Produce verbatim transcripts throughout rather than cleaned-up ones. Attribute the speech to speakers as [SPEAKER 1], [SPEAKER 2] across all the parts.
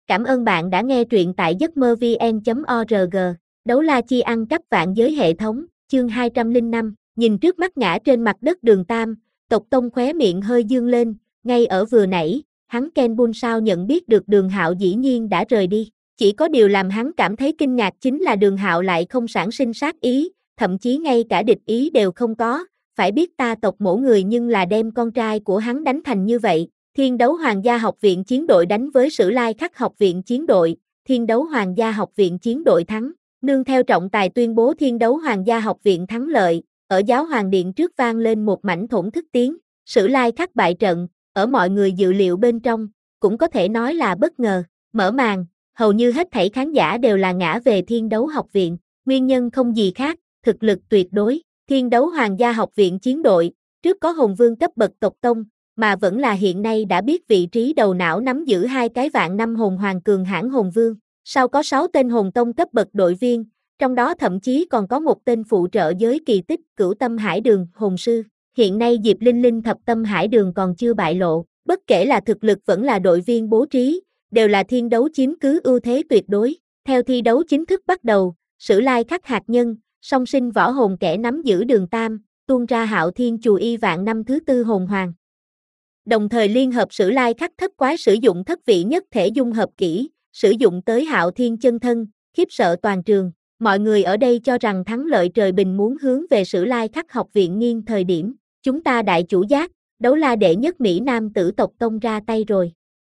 [SPEAKER 1] Cảm ơn bạn đã nghe truyện tại giấc mơ vn chấm org. Đấu la chi ăn cắp vạn giới hệ thống, chương hai trăm lẻ năm, nhìn trước mắt ngã trên mặt đất Đường Tam, Tộc Tông khóe miệng hơi dương lên, ngay ở vừa nãy, hắn Ken Bun sao nhận biết được Đường Hạo dĩ nhiên đã rời đi. Chỉ có điều làm hắn cảm thấy kinh ngạc chính là Đường Hạo lại không sản sinh sát ý, thậm chí ngay cả địch ý đều không có, phải biết ta tộc mổ người nhưng là đem con trai của hắn đánh thành như vậy. Thiên đấu Hoàng gia học viện chiến đội đánh với Sử Lai Khắc học viện chiến đội, Thiên đấu Hoàng gia học viện chiến đội thắng, nương theo trọng tài tuyên bố Thiên đấu Hoàng gia học viện thắng lợi, ở giáo hoàng điện trước vang lên một mảnh thổn thức tiếng, Sử Lai Khắc bại trận, ở mọi người dự liệu bên trong, cũng có thể nói là bất ngờ, mở màn, hầu như hết thảy khán giả đều là ngã về Thiên đấu học viện, nguyên nhân không gì khác, thực lực tuyệt đối, Thiên đấu Hoàng gia học viện chiến đội, trước có hồn vương cấp bậc tộc tông, mà vẫn là hiện nay đã biết vị trí đầu não nắm giữ hai cái vạn năm hồn hoàng cường hãn hồn vương, sau có sáu tên hồn tông cấp bậc đội viên, trong đó thậm chí còn có một tên phụ trợ giới kỳ tích Cửu Tâm Hải Đường hồn sư, hiện nay Diệp Linh Linh thập tâm hải đường còn chưa bại lộ, bất kể là thực lực vẫn là đội viên bố trí, đều là thiên đấu chiếm cứ ưu thế tuyệt đối, theo thi đấu chính thức bắt đầu, Sử Lai Khắc hạt nhân, song sinh võ hồn kẻ nắm giữ Đường Tam, tuôn ra Hạo Thiên Chù Y vạn năm thứ tư hồn hoàng. Đồng thời liên hợp Sử Lai Khắc thất quái sử dụng thất vị nhất thể dung hợp kỹ, sử dụng tới Hạo Thiên chân thân, khiếp sợ toàn trường. Mọi người ở đây cho rằng thắng lợi trời bình muốn hướng về Sử Lai Khắc học viện nghiêng thời điểm, chúng ta đại chủ giác, đấu la đệ nhất Mỹ Nam tử tộc tông ra tay rồi.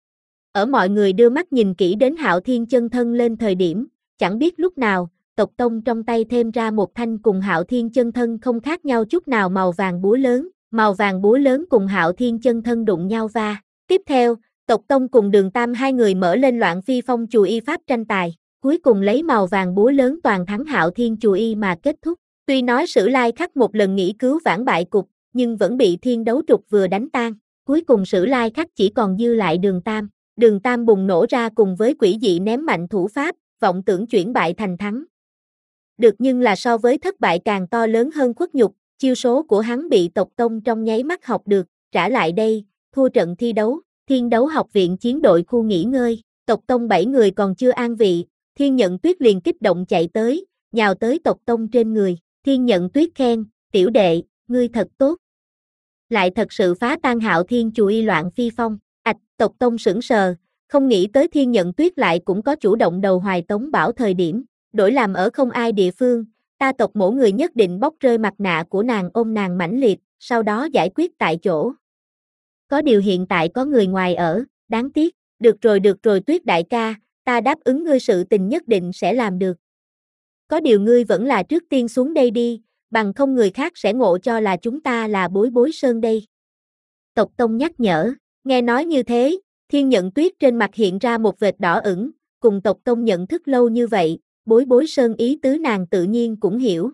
[SPEAKER 1] Ở mọi người đưa mắt nhìn kỹ đến Hạo Thiên chân thân lên thời điểm, chẳng biết lúc nào, tộc tông trong tay thêm ra một thanh cùng Hạo Thiên chân thân không khác nhau chút nào màu vàng búa lớn. Màu vàng búa lớn cùng Hạo Thiên chân thân đụng nhau va. Tiếp theo, tộc tông cùng Đường Tam hai người mở lên loạn phi phong chù y pháp tranh tài, cuối cùng lấy màu vàng búa lớn toàn thắng Hạo Thiên chù y mà kết thúc. Tuy nói Sử Lai Khắc một lần nghĩ cứu vãn bại cục, nhưng vẫn bị thiên đấu trục vừa đánh tan. Cuối cùng Sử Lai Khắc chỉ còn dư lại Đường Tam. Đường Tam bùng nổ ra cùng với quỷ dị ném mạnh thủ pháp, vọng tưởng chuyển bại thành thắng. Được nhưng là so với thất bại càng to lớn hơn khuất nhục. Chiêu số của hắn bị tộc tông trong nháy mắt học được, trả lại đây, thua trận thi đấu, Thiên đấu học viện chiến đội khu nghỉ ngơi, tộc tông bảy người còn chưa an vị, Thiên Nhận Tuyết liền kích động chạy tới, nhào tới tộc tông trên người, Thiên Nhận Tuyết khen, tiểu đệ, ngươi thật tốt. Lại thật sự phá tan Hạo Thiên chù y loạn phi phong, ạch, tộc tông sững sờ, không nghĩ tới Thiên Nhận Tuyết lại cũng có chủ động đầu hoài tống bảo thời điểm, đổi làm ở không ai địa phương. Ta tộc mỗi người nhất định bóc rơi mặt nạ của nàng ôm nàng mãnh liệt, sau đó giải quyết tại chỗ. Có điều hiện tại có người ngoài ở, đáng tiếc, được rồi được rồi Tuyết đại ca, ta đáp ứng ngươi sự tình nhất định sẽ làm được. Có điều ngươi vẫn là trước tiên xuống đây đi, bằng không người khác sẽ ngộ cho là chúng ta là bối bối sơn đây. Tộc tông nhắc nhở, nghe nói như thế, Thiên Nhận Tuyết trên mặt hiện ra một vệt đỏ ửng, cùng tộc tông nhận thức lâu như vậy. Bối bối sơn ý tứ nàng tự nhiên cũng hiểu.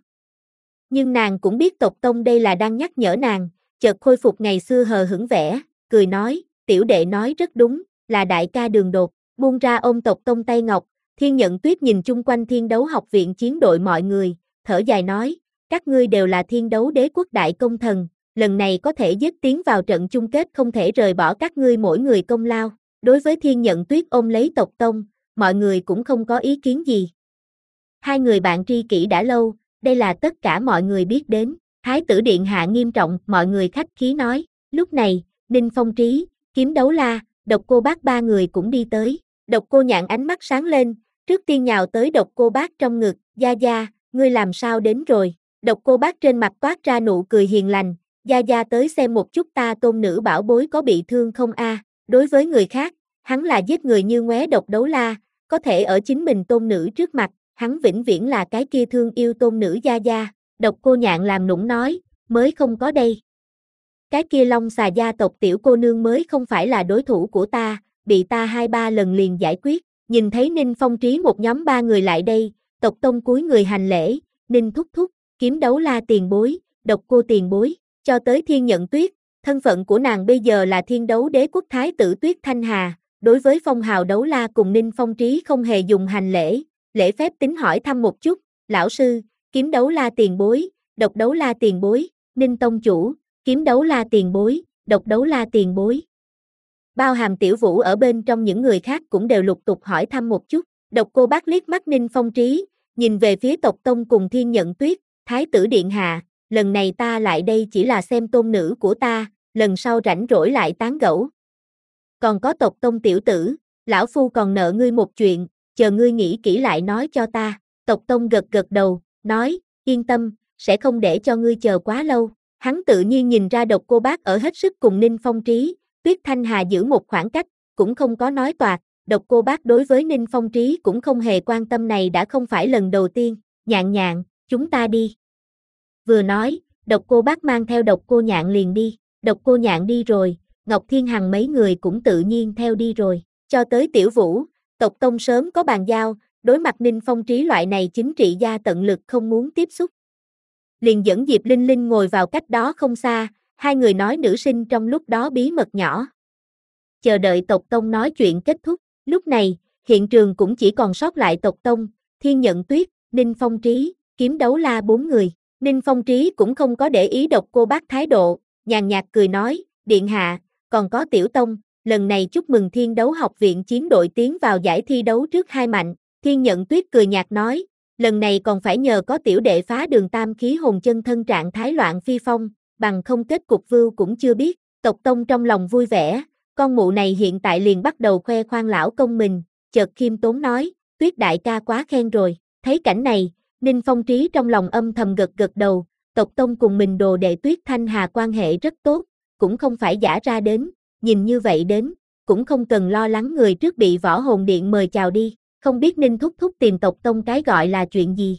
[SPEAKER 1] Nhưng nàng cũng biết tộc tông đây là đang nhắc nhở nàng, chợt khôi phục ngày xưa hờ hững vẻ, cười nói, tiểu đệ nói rất đúng, là đại ca Đường Đột, buông ra ôm tộc tông tay ngọc, Thiên Nhận Tuyết nhìn chung quanh thiên đấu học viện chiến đội mọi người, thở dài nói, các ngươi đều là thiên đấu đế quốc đại công thần, lần này có thể giết tiến vào trận chung kết không thể rời bỏ các ngươi mỗi người công lao, đối với Thiên Nhận Tuyết ôm lấy tộc tông, mọi người cũng không có ý kiến gì. Hai người bạn tri kỷ đã lâu, đây là tất cả mọi người biết đến. Thái tử điện hạ nghiêm trọng, mọi người khách khí nói. Lúc này, Ninh Phong Trí, Kiếm Đấu La, Độc Cô Bác ba người cũng đi tới. Độc Cô Nhạn ánh mắt sáng lên, trước tiên nhào tới Độc Cô Bác trong ngực. Gia Gia, ngươi làm sao đến rồi? Độc Cô Bác trên mặt toát ra nụ cười hiền lành. Gia Gia tới xem một chút ta tôn nữ bảo bối có bị thương không a? Đối với người khác, hắn là giết người như ngoé Độc Đấu La, có thể ở chính mình tôn nữ trước mặt. Hắn vĩnh viễn là cái kia thương yêu tôn nữ Gia Gia, Độc Cô Nhạn làm nũng nói, mới không có đây. Cái kia Long Xà gia tộc tiểu cô nương mới không phải là đối thủ của ta, bị ta hai ba lần liền giải quyết, nhìn thấy Ninh Phong Trí một nhóm ba người lại đây, tộc tông cúi người hành lễ, Ninh thúc thúc, Kiếm Đấu La tiền bối, Độc Cô tiền bối, cho tới Thiên Nhận Tuyết, thân phận của nàng bây giờ là thiên đấu đế quốc thái tử Tuyết Thanh Hà, đối với phong hào đấu la cùng Ninh Phong Trí không hề dùng hành lễ. Lễ phép tính hỏi thăm một chút, lão sư, Kiếm Đấu La tiền bối, Độc Đấu La tiền bối, Ninh tông chủ, Kiếm Đấu La tiền bối, Độc Đấu La tiền bối. bao hàm Tiểu Vũ ở bên trong những người khác cũng đều lục tục hỏi thăm một chút. Độc Cô Bác liếc mắt Ninh Phong Trí, nhìn về phía tộc tông cùng Thiên Nhận Tuyết, Thái tử điện hạ, lần này ta lại đây chỉ là xem tôn nữ của ta, lần sau rảnh rỗi lại tán gẫu. Còn có tộc tông tiểu tử, lão phu còn nợ ngươi một chuyện, chờ ngươi nghĩ kỹ lại nói cho ta. Tộc tông gật gật đầu, nói, yên tâm, sẽ không để cho ngươi chờ quá lâu. Hắn tự nhiên nhìn ra Độc Cô Bác ở hết sức cùng Ninh Phong Trí, Tuyết Thanh Hà giữ một khoảng cách, cũng không có nói toạc. Độc Cô Bác đối với Ninh Phong Trí cũng không hề quan tâm, này đã không phải lần đầu tiên. Nhạn Nhạn, chúng ta đi. Vừa nói, Độc Cô Bác mang theo Độc Cô Nhạn liền đi. Độc Cô Nhạn đi rồi, Ngọc Thiên Hằng mấy người cũng tự nhiên theo đi rồi. Cho tới Tiểu Vũ, tộc tông sớm có bàn giao, đối mặt Ninh Phong Trí loại này chính trị gia tận lực không muốn tiếp xúc. Liền dẫn Diệp Linh Linh ngồi vào cách đó không xa, hai người nói nữ sinh trong lúc đó bí mật nhỏ. Chờ đợi tộc tông nói chuyện kết thúc, lúc này, hiện trường cũng chỉ còn sót lại tộc tông, Thiên Nhận Tuyết, Ninh Phong Trí, Kiếm Đấu La bốn người. Ninh Phong Trí cũng không có để ý Độc Cô Bác thái độ, nhàn nhạt cười nói, điện hạ, còn có Tiểu Tông, lần này chúc mừng Thiên Đấu Học viện chiến đội tiến vào giải thi đấu trước hai mạnh. Thiên Nhận Tuyết cười nhạt nói, lần này còn phải nhờ có tiểu đệ phá đường tam khí hồn chân thân trạng thái loạn phi phong, bằng không kết cục vưu cũng chưa biết. Tộc tông trong lòng vui vẻ, con mụ này hiện tại liền bắt đầu khoe khoang lão công mình, chợt khiêm tốn nói, Tuyết đại ca quá khen rồi. Thấy cảnh này, Ninh Phong Trí trong lòng âm thầm gật gật đầu, tộc tông cùng mình đồ đệ Tuyết Thanh Hà quan hệ rất tốt, cũng không phải giả ra đến, nhìn như vậy đến, cũng không cần lo lắng người trước bị Võ Hồn Điện mời chào đi. Không biết Ninh thúc thúc tìm tộc tông cái gọi là chuyện gì.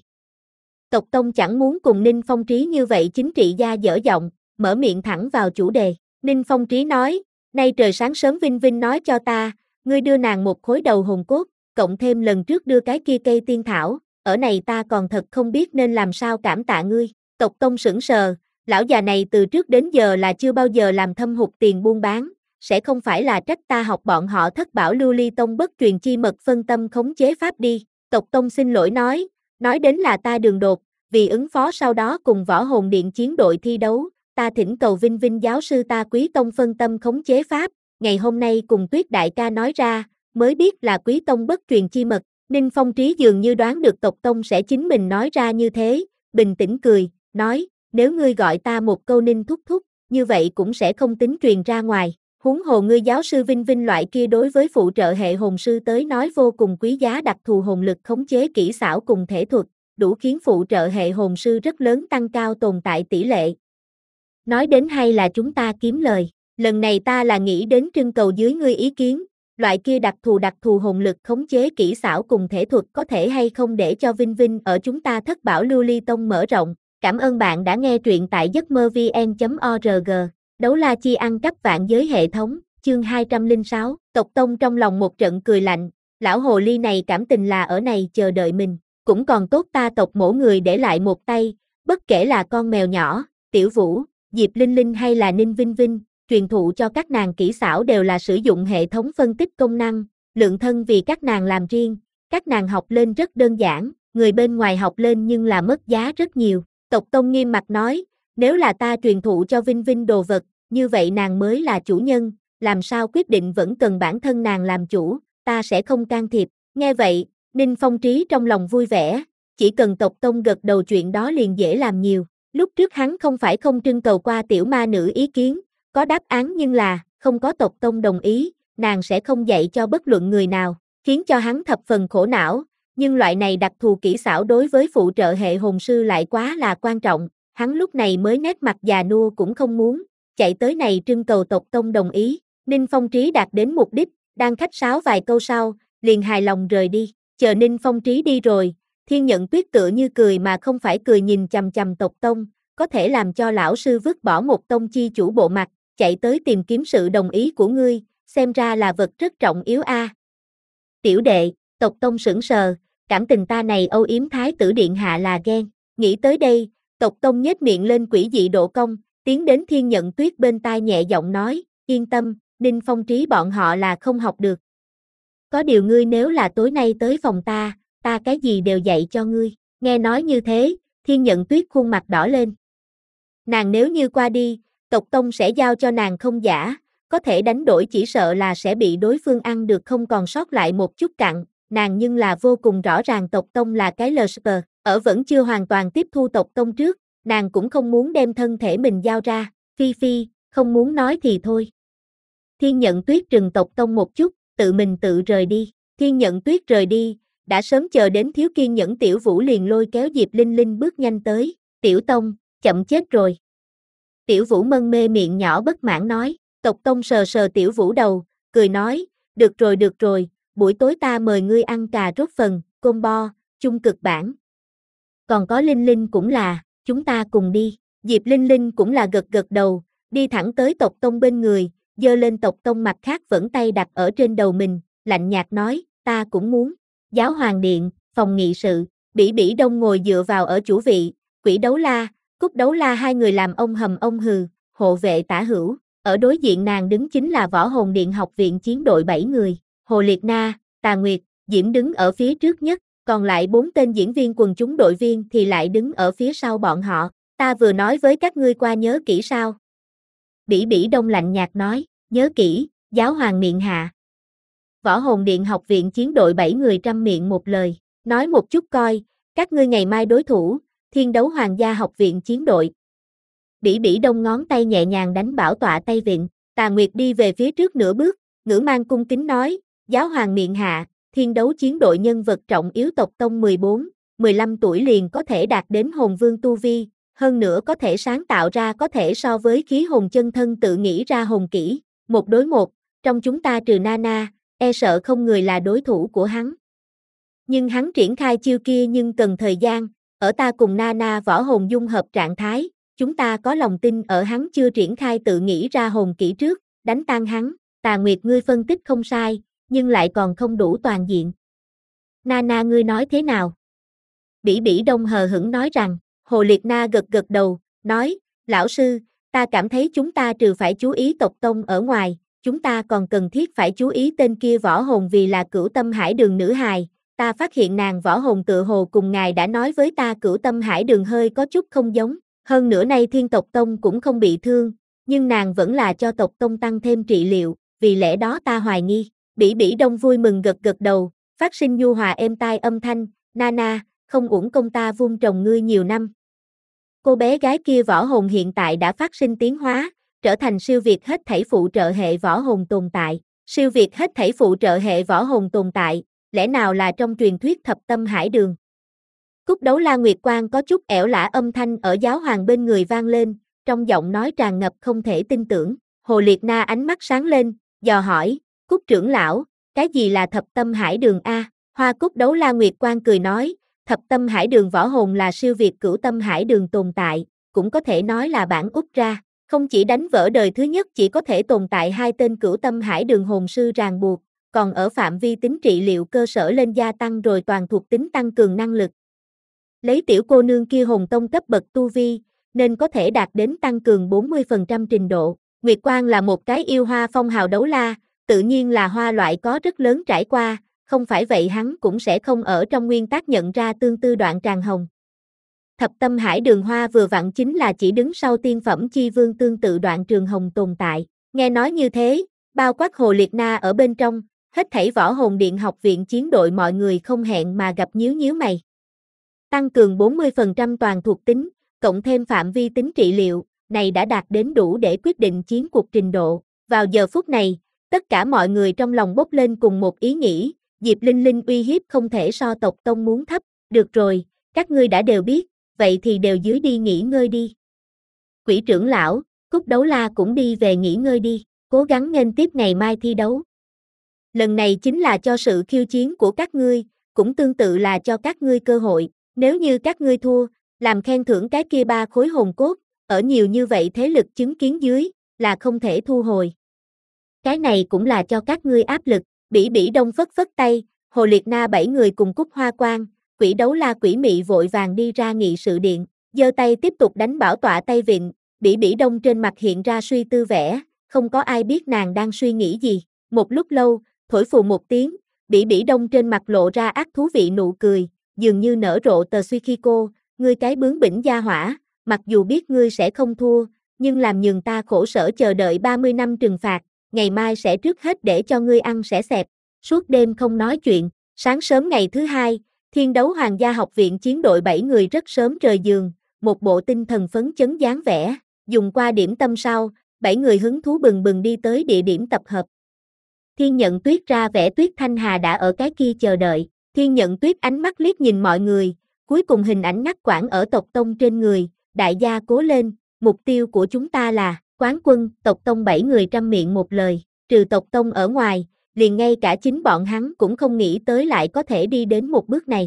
[SPEAKER 1] Tộc tông chẳng muốn cùng Ninh Phong Trí như vậy chính trị gia dở giọng, mở miệng thẳng vào chủ đề. Ninh Phong Trí nói, nay trời sáng sớm Vinh Vinh nói cho ta, ngươi đưa nàng một khối đầu hồn cốt, cộng thêm lần trước đưa cái kia cây tiên thảo, ở này ta còn thật không biết nên làm sao cảm tạ ngươi. Tộc tông sững sờ, lão già này từ trước đến giờ là chưa bao giờ làm thâm hụt tiền buôn bán. Sẽ không phải là trách ta học bọn họ Thất Bảo Lưu Ly Tông bất truyền chi mật phân tâm khống chế pháp đi. Tộc tông xin lỗi nói, nói đến là ta đường đột, vì ứng phó sau đó cùng Võ Hồn Điện chiến đội thi đấu, ta thỉnh cầu Vinh Vinh giáo sư ta Quý Tông phân tâm khống chế pháp, ngày hôm nay cùng Tuyết đại ca nói ra, mới biết là Quý Tông bất truyền chi mật. Ninh Phong Trí dường như đoán được tộc tông sẽ chính mình nói ra như thế, bình tĩnh cười, nói, nếu ngươi gọi ta một câu Ninh thúc thúc, như vậy cũng sẽ không tính truyền ra ngoài. Huống hồ ngươi giáo sư Vinh Vinh loại kia đối với phụ trợ hệ hồn sư tới nói vô cùng quý giá đặc thù hồn lực khống chế kỹ xảo cùng thể thuật, đủ khiến phụ trợ hệ hồn sư rất lớn tăng cao tồn tại tỷ lệ. Nói đến hay là chúng ta kiếm lời, lần này ta là nghĩ đến trưng cầu dưới ngươi ý kiến, loại kia đặc thù đặc thù hồn lực khống chế kỹ xảo cùng thể thuật có thể hay không để cho Vinh Vinh ở chúng ta Thất Bảo Lưu Ly Tông mở rộng. Cảm ơn bạn đã nghe truyện tại giấc mơ vn chấm org. Đấu la chi ăn cắp vạn giới hệ thống, chương hai trăm lẻ sáu, tộc tông trong lòng một trận cười lạnh, lão hồ ly này cảm tình là ở này chờ đợi mình, cũng còn tốt ta tộc mỗi người để lại một tay, bất kể là con mèo nhỏ, Tiểu Vũ, Diệp Linh Linh hay là Ninh Vinh Vinh, truyền thụ cho các nàng kỹ xảo đều là sử dụng hệ thống phân tích công năng, lượng thân vì các nàng làm riêng, các nàng học lên rất đơn giản, người bên ngoài học lên nhưng là mất giá rất nhiều. Tộc tông nghiêm mặt nói, nếu là ta truyền thụ cho Vinh Vinh đồ vật, như vậy nàng mới là chủ nhân, làm sao quyết định vẫn cần bản thân nàng làm chủ, ta sẽ không can thiệp. Nghe vậy, Ninh Phong Trí trong lòng vui vẻ, chỉ cần tộc tông gật đầu chuyện đó liền dễ làm nhiều. Lúc trước hắn không phải không trưng cầu qua tiểu ma nữ ý kiến, có đáp án nhưng là, không có tộc tông đồng ý, nàng sẽ không dạy cho bất luận người nào, khiến cho hắn thập phần khổ não, nhưng loại này đặc thù kỹ xảo đối với phụ trợ hệ hồn sư lại quá là quan trọng, hắn lúc này mới nét mặt già nua cũng không muốn, chạy tới này trưng cầu tộc tông đồng ý. Ninh Phong Trí đạt đến mục đích, đang khách sáo vài câu sau, liền hài lòng rời đi, chờ Ninh Phong Trí đi rồi, Thiên Nhận Tuyết tựa như cười mà không phải cười nhìn chằm chằm tộc tông, có thể làm cho lão sư vứt bỏ một tông chi chủ bộ mặt, chạy tới tìm kiếm sự đồng ý của ngươi, xem ra là vật rất trọng yếu a. Tiểu đệ, tộc tông sững sờ, cảm tình ta này âu yếm thái tử điện hạ là ghen, nghĩ tới đây, tộc tông nhếch miệng lên quỷ dị độ cong, tiến đến Thiên Nhận Tuyết bên tai nhẹ giọng nói, yên tâm, Ninh Phong Trí bọn họ là không học được. Có điều ngươi nếu là tối nay tới phòng ta, ta cái gì đều dạy cho ngươi. Nghe nói như thế, Thiên Nhận Tuyết khuôn mặt đỏ lên. Nàng nếu như qua đi, tộc tông sẽ giao cho nàng không giả, có thể đánh đổi chỉ sợ là sẽ bị đối phương ăn được không còn sót lại một chút cặn, nàng nhưng là vô cùng rõ ràng tộc tông là cái lờ sờ, ở vẫn chưa hoàn toàn tiếp thu tộc tông trước, nàng cũng không muốn đem thân thể mình giao ra, Phi Phi, không muốn nói thì thôi. Thiên Nhận Tuyết trừng tộc tông một chút, tự mình tự rời đi, Thiên Nhận Tuyết rời đi, đã sớm chờ đến thiếu kiên nhẫn Tiểu Vũ liền lôi kéo Diệp Linh Linh bước nhanh tới, Tiểu Tông, chậm chết rồi. Tiểu Vũ mân mê miệng nhỏ bất mãn nói, tộc tông sờ sờ Tiểu Vũ đầu, cười nói, được rồi được rồi, buổi tối ta mời ngươi ăn cà rốt phần, combo, chung cực bản. Còn có Linh Linh cũng là, chúng ta cùng đi, Diệp Linh Linh cũng là gật gật đầu, đi thẳng tới tộc tông bên người, giơ lên tộc tông mặt khác vẫn tay đặt ở trên đầu mình, lạnh nhạt nói, ta cũng muốn. Giáo hoàng điện, phòng nghị sự, Bỉ Bỉ Đông ngồi dựa vào ở chủ vị, Quỷ Đấu La, Cúc Đấu La hai người làm ông hầm ông hừ, hộ vệ tả hữu, ở đối diện nàng đứng chính là Võ Hồn Điện học viện chiến đội bảy người, Hồ Liệt Na, Tà Nguyệt, Diễm đứng ở phía trước nhất, còn lại bốn tên diễn viên quần chúng đội viên thì lại đứng ở phía sau bọn họ, ta vừa nói với các ngươi qua nhớ kỹ sao? Bỉ Bỉ Đông lạnh nhạt nói, nhớ kỹ, giáo hoàng miệng hạ. Võ Hồn Điện học viện chiến đội bảy người trăm miệng một lời, nói một chút coi, các ngươi ngày mai đối thủ, Thiên Đấu Hoàng gia học viện chiến đội. Bỉ Bỉ Đông ngón tay nhẹ nhàng đánh bảo tọa tay vịn, Tà Nguyệt đi về phía trước nửa bước, ngữ mang cung kính nói, giáo hoàng miệng hạ, Thiên Đấu chiến đội nhân vật trọng yếu tộc tông mười bốn, mười lăm tuổi liền có thể đạt đến hồn vương tu vi, hơn nữa có thể sáng tạo ra có thể so với khí hồn chân thân tự nghĩ ra hồn kỹ, một đối một, trong chúng ta trừ Nana, e sợ không người là đối thủ của hắn. Nhưng hắn triển khai chiêu kia nhưng cần thời gian, ở ta cùng Nana võ hồn dung hợp trạng thái, chúng ta có lòng tin ở hắn chưa triển khai tự nghĩ ra hồn kỹ trước, đánh tan hắn, Tà Nguyệt ngươi phân tích không sai, nhưng lại còn không đủ toàn diện. Nana ngươi nói thế nào? Bỉ Bỉ Đông hờ hững nói rằng, Hồ Liệt Na gật gật đầu, nói, lão sư, ta cảm thấy chúng ta trừ phải chú ý tộc tông ở ngoài, chúng ta còn cần thiết phải chú ý tên kia võ hồn vì là Cửu Tâm Hải Đường nữ hài, ta phát hiện nàng võ hồn tự hồ cùng ngài đã nói với ta Cửu Tâm Hải Đường hơi có chút không giống, hơn nữa nay Thiên tộc tông cũng không bị thương, nhưng nàng vẫn là cho tộc tông tăng thêm trị liệu, vì lẽ đó ta hoài nghi. Bỉ Bỉ Đông vui mừng gật gật đầu, phát sinh nhu hòa êm tai âm thanh, Nana, không uổng công ta vun trồng ngươi nhiều năm. Cô bé gái kia võ hồn hiện tại đã phát sinh tiến hóa, trở thành siêu việt hết thảy phụ trợ hệ võ hồn tồn tại, siêu việt hết thảy phụ trợ hệ võ hồn tồn tại, lẽ nào là trong truyền thuyết thập tâm hải đường. Cúc Đấu La Nguyệt Quang có chút ẻo lả âm thanh ở giáo hoàng bên người vang lên, trong giọng nói tràn ngập không thể tin tưởng, Hồ Liệt Na ánh mắt sáng lên, dò hỏi, Cúc trưởng lão, cái gì là thập tâm hải đường a? Hoa Cúc Đấu La Nguyệt Quang cười nói, thập tâm hải đường võ hồn là siêu việt cửu tâm hải đường tồn tại, cũng có thể nói là bản út ra, không chỉ đánh vỡ đời thứ nhất chỉ có thể tồn tại hai tên cửu tâm hải đường hồn sư ràng buộc, còn ở phạm vi tính trị liệu cơ sở lên gia tăng rồi toàn thuộc tính tăng cường năng lực. Lấy tiểu cô nương kia hồn tông cấp bậc tu vi, nên có thể đạt đến tăng cường bốn mươi phần trăm trình độ. Nguyệt Quang là một cái yêu hoa phong hào đấu la, tự nhiên là hoa loại có rất lớn trải qua, không phải vậy hắn cũng sẽ không ở trong nguyên tắc nhận ra tương tư đoạn tràng hồng. Thập tâm hải đường hoa vừa vặn chính là chỉ đứng sau tiên phẩm chi vương tương tự đoạn trường hồng tồn tại. Nghe nói như thế, bao quát Hồ Liệt Na ở bên trong, hết thảy võ hồn điện học viện chiến đội mọi người không hẹn mà gặp nhíu nhíu mày. Tăng cường bốn mươi phần trăm toàn thuộc tính, cộng thêm phạm vi tính trị liệu, này đã đạt đến đủ để quyết định chiến cuộc trình độ. Vào giờ phút này, tất cả mọi người trong lòng bốc lên cùng một ý nghĩ, Diệp Linh Linh uy hiếp không thể so tộc tông muốn thấp, được rồi, các ngươi đã đều biết, vậy thì đều dưới đi nghỉ ngơi đi. Quỷ trưởng lão, Cúc Đấu La cũng đi về nghỉ ngơi đi, cố gắng nghênh tiếp ngày mai thi đấu. Lần này chính là cho sự khiêu chiến của các ngươi, cũng tương tự là cho các ngươi cơ hội, nếu như các ngươi thua, làm khen thưởng cái kia ba khối hồn cốt, ở nhiều như vậy thế lực chứng kiến dưới, là không thể thu hồi. Cái này cũng là cho các ngươi áp lực, Bỉ Bỉ Đông phất phất tay, Hồ Liệt Na bảy người cùng Cúc Hoa Quang, Quỷ Đấu La Quỷ Mị vội vàng đi ra nghị sự điện, giơ tay tiếp tục đánh bảo tọa tay vịn, Bỉ Bỉ Đông trên mặt hiện ra suy tư vẻ, không có ai biết nàng đang suy nghĩ gì, một lúc lâu, thổi phù một tiếng, Bỉ Bỉ Đông trên mặt lộ ra ác thú vị nụ cười, dường như nở rộ tờ suy khi cô, ngươi cái bướng bỉnh gia hỏa, mặc dù biết ngươi sẽ không thua, nhưng làm nhường ta khổ sở chờ đợi ba mươi năm trừng phạt, ngày mai sẽ trước hết để cho ngươi ăn sẽ xẹp. Suốt đêm không nói chuyện, sáng sớm ngày thứ hai, Thiên Đấu Hoàng gia học viện chiến đội bảy người rất sớm rời giường, một bộ tinh thần phấn chấn dáng vẻ, dùng qua điểm tâm sau, bảy người hứng thú bừng bừng đi tới địa điểm tập hợp. Thiên Nhận Tuyết ra vẻ Tuyết Thanh Hà đã ở cái kia chờ đợi, Thiên Nhận Tuyết ánh mắt liếc nhìn mọi người, cuối cùng hình ảnh ngắt quãng ở tộc tông trên người, đại gia cố lên, mục tiêu của chúng ta là quán quân. Tộc tông bảy người trăm miệng một lời, trừ tộc tông ở ngoài, liền ngay cả chính bọn hắn cũng không nghĩ tới lại có thể đi đến một bước này.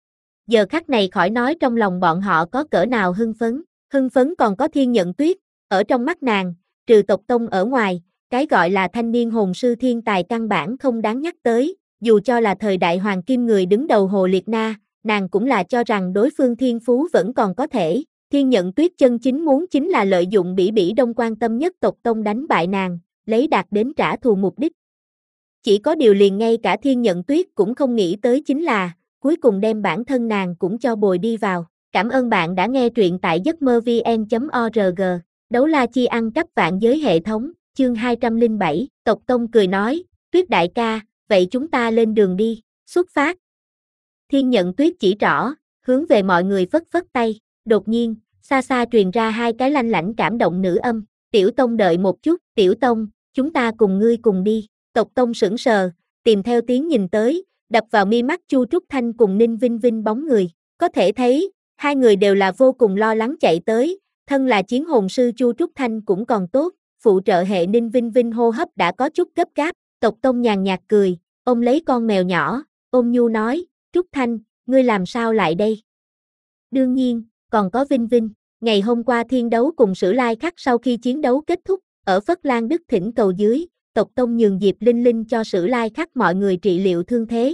[SPEAKER 1] Giờ khắc này khỏi nói trong lòng bọn họ có cỡ nào hưng phấn, hưng phấn còn có Thiên Nhận Tuyết, ở trong mắt nàng, trừ tộc tông ở ngoài, cái gọi là thanh niên hồn sư thiên tài căn bản không đáng nhắc tới, dù cho là thời đại hoàng kim người đứng đầu Hồ Liệt Na, nàng cũng là cho rằng đối phương thiên phú vẫn còn có thể. Thiên Nhận Tuyết chân chính muốn chính là lợi dụng Bỉ Bỉ Đông quan tâm nhất tộc tông đánh bại nàng, lấy đạt đến trả thù mục đích. Chỉ có điều liền ngay cả Thiên Nhận Tuyết cũng không nghĩ tới chính là, cuối cùng đem bản thân nàng cũng cho bồi đi vào. Cảm ơn bạn đã nghe truyện tại giấc mơ vn chấm org. Đấu la chi ăn cắp vạn giới hệ thống, chương hai trăm lẻ bảy, tộc tông cười nói, Tuyết đại ca, vậy chúng ta lên đường đi, xuất phát. Thiên Nhận Tuyết chỉ trỏ, hướng về mọi người phất phất tay, đột nhiên, xa xa truyền ra hai cái lanh lảnh cảm động nữ âm, Tiểu Tông đợi một chút, Tiểu Tông, chúng ta cùng ngươi cùng đi. Tộc Tông sững sờ, tìm theo tiếng nhìn tới, đập vào mi mắt Chu Trúc Thanh cùng Ninh Vinh Vinh bóng người, có thể thấy, hai người đều là vô cùng lo lắng chạy tới, thân là chiến hồn sư Chu Trúc Thanh cũng còn tốt, phụ trợ hệ Ninh Vinh Vinh hô hấp đã có chút gấp gáp. Tộc Tông nhàn nhạt cười, ôm lấy con mèo nhỏ, ôm nhu nói, Trúc Thanh, ngươi làm sao lại đây? Đương nhiên, còn có Vinh Vinh, ngày hôm qua thiên đấu cùng Sử Lai Khắc sau khi chiến đấu kết thúc, ở Phất Lan Đức thỉnh cầu dưới, tộc Tông nhường Diệp Linh Linh cho Sử Lai Khắc mọi người trị liệu thương thế.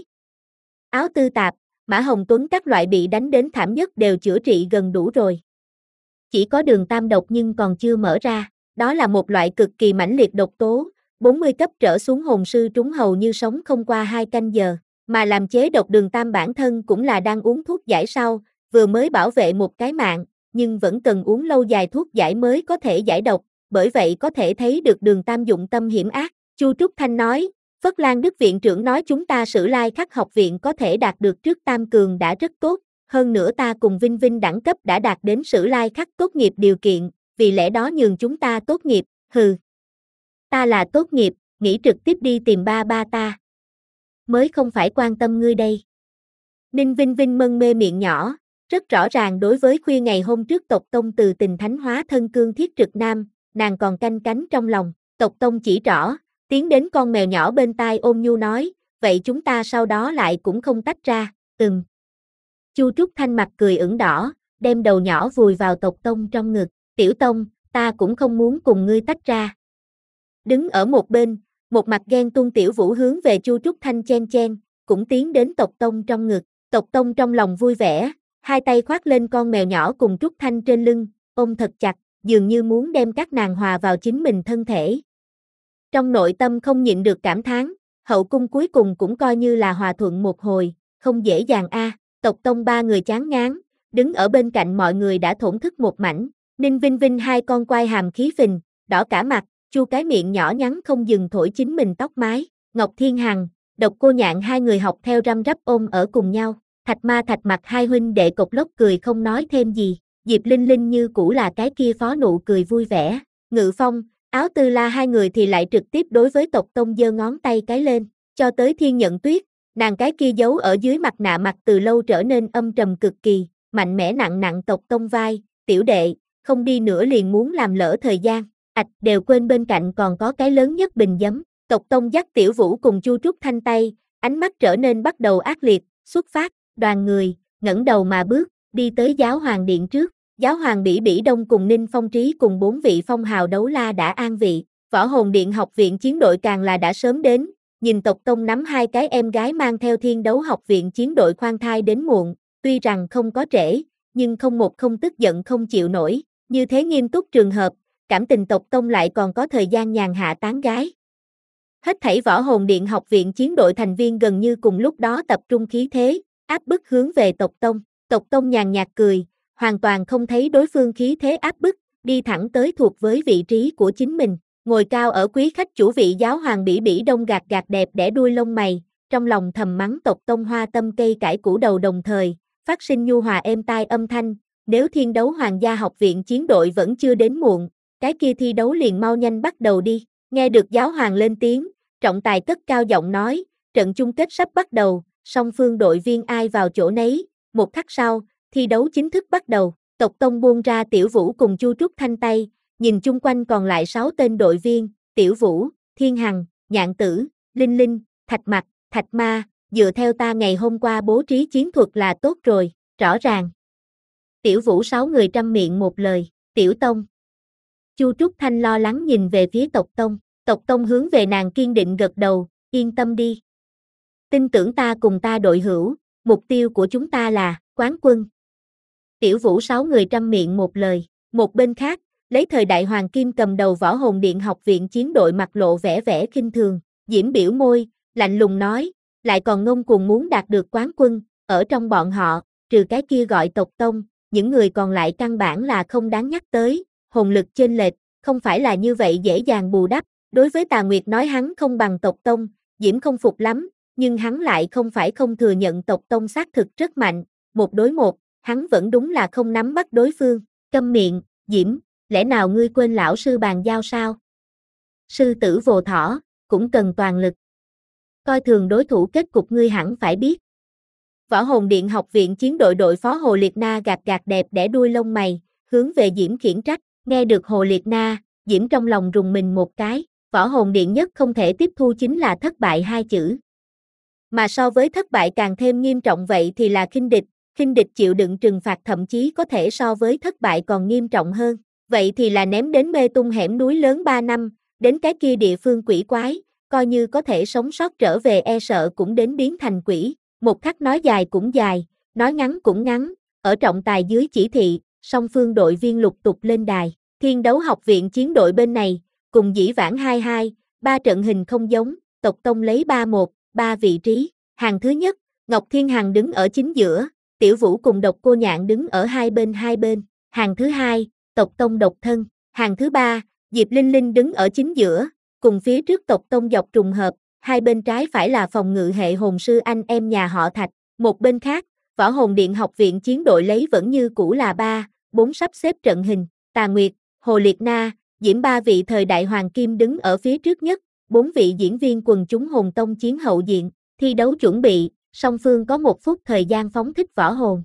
[SPEAKER 1] Áo Tư Tạp, Mã Hồng Tuấn các loại bị đánh đến thảm nhất đều chữa trị gần đủ rồi. Chỉ có đường tam độc nhưng còn chưa mở ra, đó là một loại cực kỳ mãnh liệt độc tố, bốn mươi cấp trở xuống hồn sư trúng hầu như sống không qua hai canh giờ, mà làm chế độc đường tam bản thân cũng là đang uống thuốc giải sau, vừa mới bảo vệ một cái mạng, nhưng vẫn cần uống lâu dài thuốc giải mới có thể giải độc, bởi vậy có thể thấy được đường tam dụng tâm hiểm ác. Chu Trúc Thanh nói, Phất Lan Đức viện trưởng nói chúng ta Sử Lai Khắc học viện có thể đạt được trước tam cường đã rất tốt, hơn nữa ta cùng Vinh Vinh đẳng cấp đã đạt đến Sử Lai Khắc tốt nghiệp điều kiện, vì lẽ đó nhường chúng ta tốt nghiệp, hừ. Ta là tốt nghiệp, nghĩ trực tiếp đi tìm ba ba ta. Mới không phải quan tâm ngươi đây. Ninh Vinh Vinh mân mê miệng nhỏ, rất rõ ràng đối với khuya ngày hôm trước tộc Tông từ tình thánh hóa thân cương thiết trực nam, nàng còn canh cánh trong lòng, tộc Tông chỉ rõ, tiến đến con mèo nhỏ bên tai ôm nhu nói, vậy chúng ta sau đó lại cũng không tách ra, ừm. Chu Trúc Thanh mặt cười ửng đỏ, đem đầu nhỏ vùi vào tộc Tông trong ngực, Tiểu Tông, ta cũng không muốn cùng ngươi tách ra. Đứng ở một bên, một mặt ghen tuông Tiểu Vũ hướng về Chu Trúc Thanh chen chen, cũng tiến đến tộc Tông trong ngực, tộc Tông trong lòng vui vẻ, hai tay khoác lên con mèo nhỏ cùng Trúc Thanh trên lưng, ôm thật chặt, dường như muốn đem các nàng hòa vào chính mình thân thể. Trong nội tâm không nhịn được cảm thán, hậu cung cuối cùng cũng coi như là hòa thuận một hồi, không dễ dàng a. Tộc Tông ba người chán ngán, đứng ở bên cạnh mọi người đã thổn thức một mảnh, Ninh Vinh Vinh hai con quai hàm khí phình, đỏ cả mặt, chu cái miệng nhỏ nhắn không dừng thổi chính mình tóc mái, Ngọc Thiên Hằng, Độc Cô Nhạn hai người học theo răm rắp ôm ở cùng nhau, Thạch Ma Thạch Mặt hai huynh đệ cộc lốc cười không nói thêm gì, Diệp Linh Linh như cũ là cái kia phó nụ cười vui vẻ, Ngự Phong, Áo Tư La hai người thì lại trực tiếp đối với tộc Tông giơ ngón tay cái lên, cho tới Thiên Nhận Tuyết, nàng cái kia giấu ở dưới mặt nạ mặt từ lâu trở nên âm trầm cực kỳ, mạnh mẽ nặng nặng tộc Tông vai, tiểu đệ, không đi nữa liền muốn làm lỡ thời gian, ạch đều quên bên cạnh còn có cái lớn nhất bình giấm, tộc Tông dắt Tiểu Vũ cùng Chu Trúc Thanh tay, ánh mắt trở nên bắt đầu ác liệt, xuất phát, đoàn người, ngẩng đầu mà bước, đi tới giáo hoàng điện trước. Giáo hoàng Bỉ Bỉ Đông cùng Ninh Phong Trí cùng bốn vị phong hào đấu la đã an vị, Võ Hồn Điện học viện chiến đội càng là đã sớm đến, nhìn tộc Tông nắm hai cái em gái mang theo Thiên Đấu học viện chiến đội khoan thai đến muộn, tuy rằng không có trễ, nhưng không một không tức giận không chịu nổi, như thế nghiêm túc trường hợp, cảm tình tộc Tông lại còn có thời gian nhàn hạ tán gái. Hết thảy Võ Hồn Điện học viện chiến đội thành viên gần như cùng lúc đó tập trung khí thế, áp bức hướng về tộc Tông, tộc Tông nhàn nhạt cười, hoàn toàn không thấy đối phương khí thế áp bức, đi thẳng tới thuộc với vị trí của chính mình, Ngồi cao ở quý khách chủ vị giáo hoàng Bỉ Bỉ Đông gạt gạt đẹp đẽ đuôi lông mày, trong lòng thầm mắng tộc Tông hoa tâm cây cải củ đầu đồng thời, phát sinh nhu hòa êm tai âm thanh, nếu thiên đấu hoàng gia học viện chiến đội vẫn chưa đến muộn, cái kia thi đấu liền mau nhanh bắt đầu đi. Nghe được giáo hoàng lên tiếng, trọng tài cất cao giọng nói, trận chung kết sắp bắt đầu, song phương đội viên ai vào chỗ nấy, một khắc sau, thi đấu chính thức bắt đầu. Tộc Tông buông ra Tiểu Vũ cùng Chu Trúc Thanh tay, nhìn chung quanh còn lại sáu tên đội viên, Tiểu Vũ, Thiên Hằng, Nhạn Tử, Linh Linh, Thạch Mặc, Thạch Ma, dựa theo ta ngày hôm qua bố trí chiến thuật là tốt rồi, rõ ràng. Tiểu Vũ sáu người trăm miệng một lời, Tiểu Tông. Chu Trúc Thanh lo lắng nhìn về phía Tộc Tông, Tộc Tông hướng về nàng kiên định gật đầu, yên tâm đi. Tin tưởng ta cùng ta đội hữu, mục tiêu của chúng ta là quán quân. Tiểu Vũ sáu người trăm miệng một lời, một bên khác, lấy thời đại hoàng kim cầm đầu Võ Hồn Điện học viện chiến đội mặt lộ vẻ vẻ khinh thường, Diễm biểu môi, lạnh lùng nói, lại còn ngông cuồng muốn đạt được quán quân, ở trong bọn họ, trừ cái kia gọi Tộc Tông, những người còn lại căn bản là không đáng nhắc tới, hồn lực chênh lệch, không phải là như vậy dễ dàng bù đắp, đối với Tà Nguyệt nói hắn không bằng Tộc Tông, Diễm không phục lắm, nhưng hắn lại không phải không thừa nhận Tộc Tông xác thực rất mạnh, một đối một, hắn vẫn đúng là không nắm bắt đối phương, câm miệng, Diễm, lẽ nào ngươi quên lão sư bàn giao sao? Sư tử vồ thỏ, cũng cần toàn lực. Coi thường đối thủ kết cục ngươi hẳn phải biết. Võ Hồn Điện học viện chiến đội đội phó Hồ Liệt Na gạt gạt đẹp đẽ đuôi lông mày, hướng về Diễm khiển trách, nghe được Hồ Liệt Na, Diễm trong lòng rùng mình một cái, Võ Hồn Điện nhất không thể tiếp thu chính là thất bại hai chữ. Mà so với thất bại càng thêm nghiêm trọng vậy thì là khinh địch, khinh địch chịu đựng trừng phạt thậm chí có thể so với thất bại còn nghiêm trọng hơn, vậy thì là ném đến mê tung hẻm núi lớn ba năm, đến cái kia địa phương quỷ quái, coi như có thể sống sót trở về e sợ cũng đến biến thành quỷ, một khắc nói dài cũng dài, nói ngắn cũng ngắn, ở trọng tài dưới chỉ thị, song phương đội viên lục tục lên đài, thiên đấu học viện chiến đội bên này, cùng dĩ vãng hai hai, ba trận hình không giống, Tộc Tông lấy ba một, ba vị trí, hàng thứ nhất, Ngọc Thiên Hằng đứng ở chính giữa, Tiểu Vũ cùng Độc Cô Nhạn đứng ở hai bên hai bên, hàng thứ hai, Tộc Tông độc thân, hàng thứ ba, Diệp Linh Linh đứng ở chính giữa, cùng phía trước Tộc Tông dọc trùng hợp, hai bên trái phải là phòng ngự hệ hồn sư anh em nhà họ Thạch, một bên khác, Võ Hồn Điện học viện chiến đội lấy vẫn như cũ là ba, bốn sắp xếp trận hình, Tà Nguyệt, Hồ Liệt Na, Diễm ba vị thời đại hoàng kim đứng ở phía trước nhất, bốn vị diễn viên quần chúng hồn tông chiến hậu diện, thi đấu chuẩn bị, song phương có một phút thời gian phóng thích võ hồn.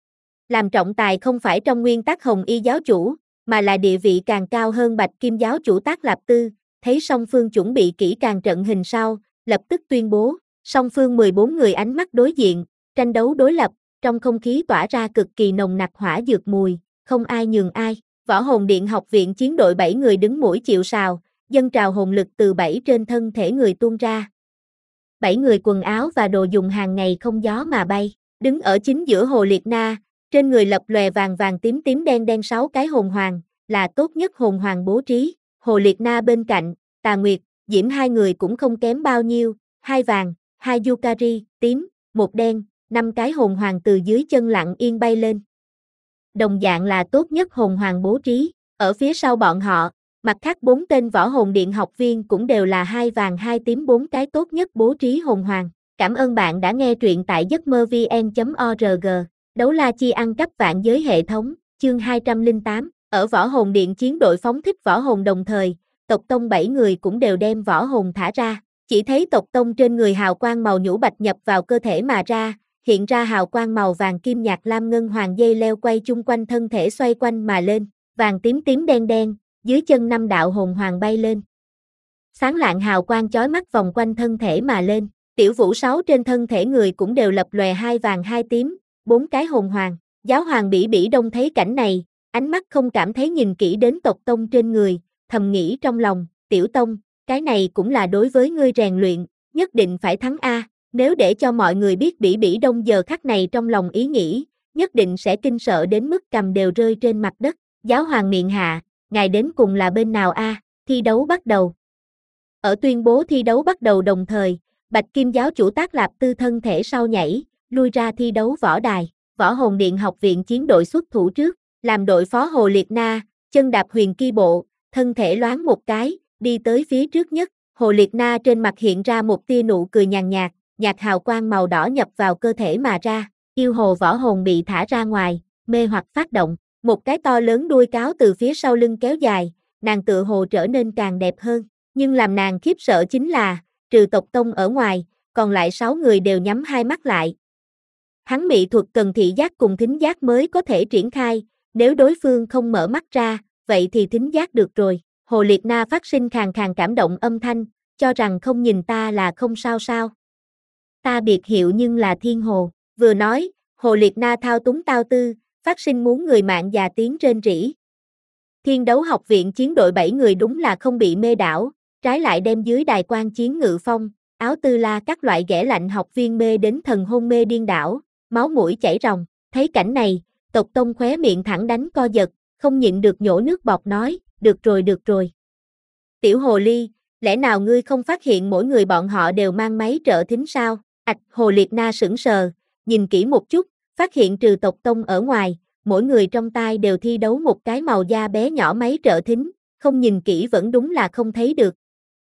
[SPEAKER 1] Làm trọng tài không phải trong nguyên tắc Hồng Y giáo chủ, mà là địa vị càng cao hơn Bạch Kim giáo chủ Tác Lạp Tư, thấy song phương chuẩn bị kỹ càng trận hình sau, lập tức tuyên bố, song phương mười bốn người ánh mắt đối diện, tranh đấu đối lập, trong không khí tỏa ra cực kỳ nồng nặc hỏa dược mùi, không ai nhường ai. Võ Hồn Điện học viện chiến đội bảy người đứng mũi chịu sào, dâng trào hồn lực từ bảy trên thân thể người tuôn ra. Bảy người quần áo và đồ dùng hàng ngày không gió mà bay, đứng ở chính giữa Hồ Liệt Na, trên người lập lòe vàng vàng tím tím đen đen sáu cái hồn hoàng, là tốt nhất hồn hoàng bố trí. Hồ Liệt Na bên cạnh, Tà Nguyệt, Diễm hai người cũng không kém bao nhiêu, hai vàng, hai Yukari, tím, một đen, năm cái hồn hoàng từ dưới chân lặng yên bay lên. Đồng dạng là tốt nhất hồn hoàng bố trí, ở phía sau bọn họ, mặt khác bốn tên Võ Hồn Điện học viên cũng đều là hai vàng hai tím bốn cái tốt nhất bố trí hồn hoàng. Cảm ơn bạn đã nghe truyện tại giấc mơ vn chấm org. Đấu la chi ăn cắp vạn giới hệ thống, chương hai trăm lẻ tám, ở Võ Hồn Điện chiến đội phóng thích võ hồn đồng thời, Tộc Tông bảy người cũng đều đem võ hồn thả ra, chỉ thấy Tộc Tông trên người hào quang màu nhũ bạch nhập vào cơ thể mà ra, hiện ra hào quang màu vàng kim nhạt lam ngân hoàng dây leo quay chung quanh thân thể xoay quanh mà lên, vàng tím tím đen đen, dưới chân năm đạo hồn hoàng bay lên. Sáng lạng hào quang chói mắt vòng quanh thân thể mà lên, Tiểu Vũ sáu trên thân thể người cũng đều lập lòe hai vàng hai tím, bốn cái hồn hoàng. Giáo hoàng Bỉ Bỉ Đông thấy cảnh này, ánh mắt không cảm thấy nhìn kỹ đến Tộc Tông trên người, thầm nghĩ trong lòng, Tiểu Tông, cái này cũng là đối với ngươi rèn luyện, nhất định phải thắng a. Nếu để cho mọi người biết Bỉ Bỉ Đông giờ khắc này trong lòng ý nghĩ, nhất định sẽ kinh sợ đến mức cầm đều rơi trên mặt đất. Giáo hoàng miệng hạ, ngài đến cùng là bên nào a? Thi đấu bắt đầu. Ở tuyên bố thi đấu bắt đầu đồng thời, Bạch Kim giáo chủ Tác Lạp Tư thân thể sau nhảy, lui ra thi đấu võ đài. Võ Hồn Điện học viện chiến đội xuất thủ trước, làm đội phó Hồ Liệt Na, chân đạp huyền kỳ bộ, thân thể loáng một cái, đi tới phía trước nhất, Hồ Liệt Na trên mặt hiện ra một tia nụ cười nhàn nhạt, nhạt hào quang màu đỏ nhập vào cơ thể mà ra, yêu hồ võ hồn bị thả ra ngoài, mê hoặc phát động, một cái to lớn đuôi cáo từ phía sau lưng kéo dài, nàng tựa hồ trở nên càng đẹp hơn, nhưng làm nàng khiếp sợ chính là, trừ tộc tông ở ngoài, còn lại sáu người đều nhắm hai mắt lại. Hắn mị thuật cần thị giác cùng thính giác mới có thể triển khai, nếu đối phương không mở mắt ra, vậy thì thính giác được rồi. Hồ Liệt Na phát sinh khàn khàn cảm động âm thanh, cho rằng không nhìn ta là không sao sao. Ta biệt hiệu nhưng là Thiên Hồ, vừa nói, Hồ Liệt Na thao túng tao tư, phát sinh muốn người mạng già tiếng rên rỉ. Thiên Đấu Học viện chiến đội bảy người đúng là không bị mê đảo, trái lại đem dưới đài quan chiến ngự phong, áo tư la các loại ghẻ lạnh học viên mê đến thần hôn mê điên đảo, máu mũi chảy ròng, thấy cảnh này, tộc tông khóe miệng thẳng đánh co giật, không nhịn được nhổ nước bọt nói, được rồi được rồi. Tiểu hồ ly, lẽ nào ngươi không phát hiện mỗi người bọn họ đều mang máy trợ thính sao? Ảch, Hồ Liệt Na sững sờ, nhìn kỹ một chút, phát hiện trừ tộc tông ở ngoài, mỗi người trong tai đều thi đấu một cái màu da bé nhỏ máy trợ thính, không nhìn kỹ vẫn đúng là không thấy được.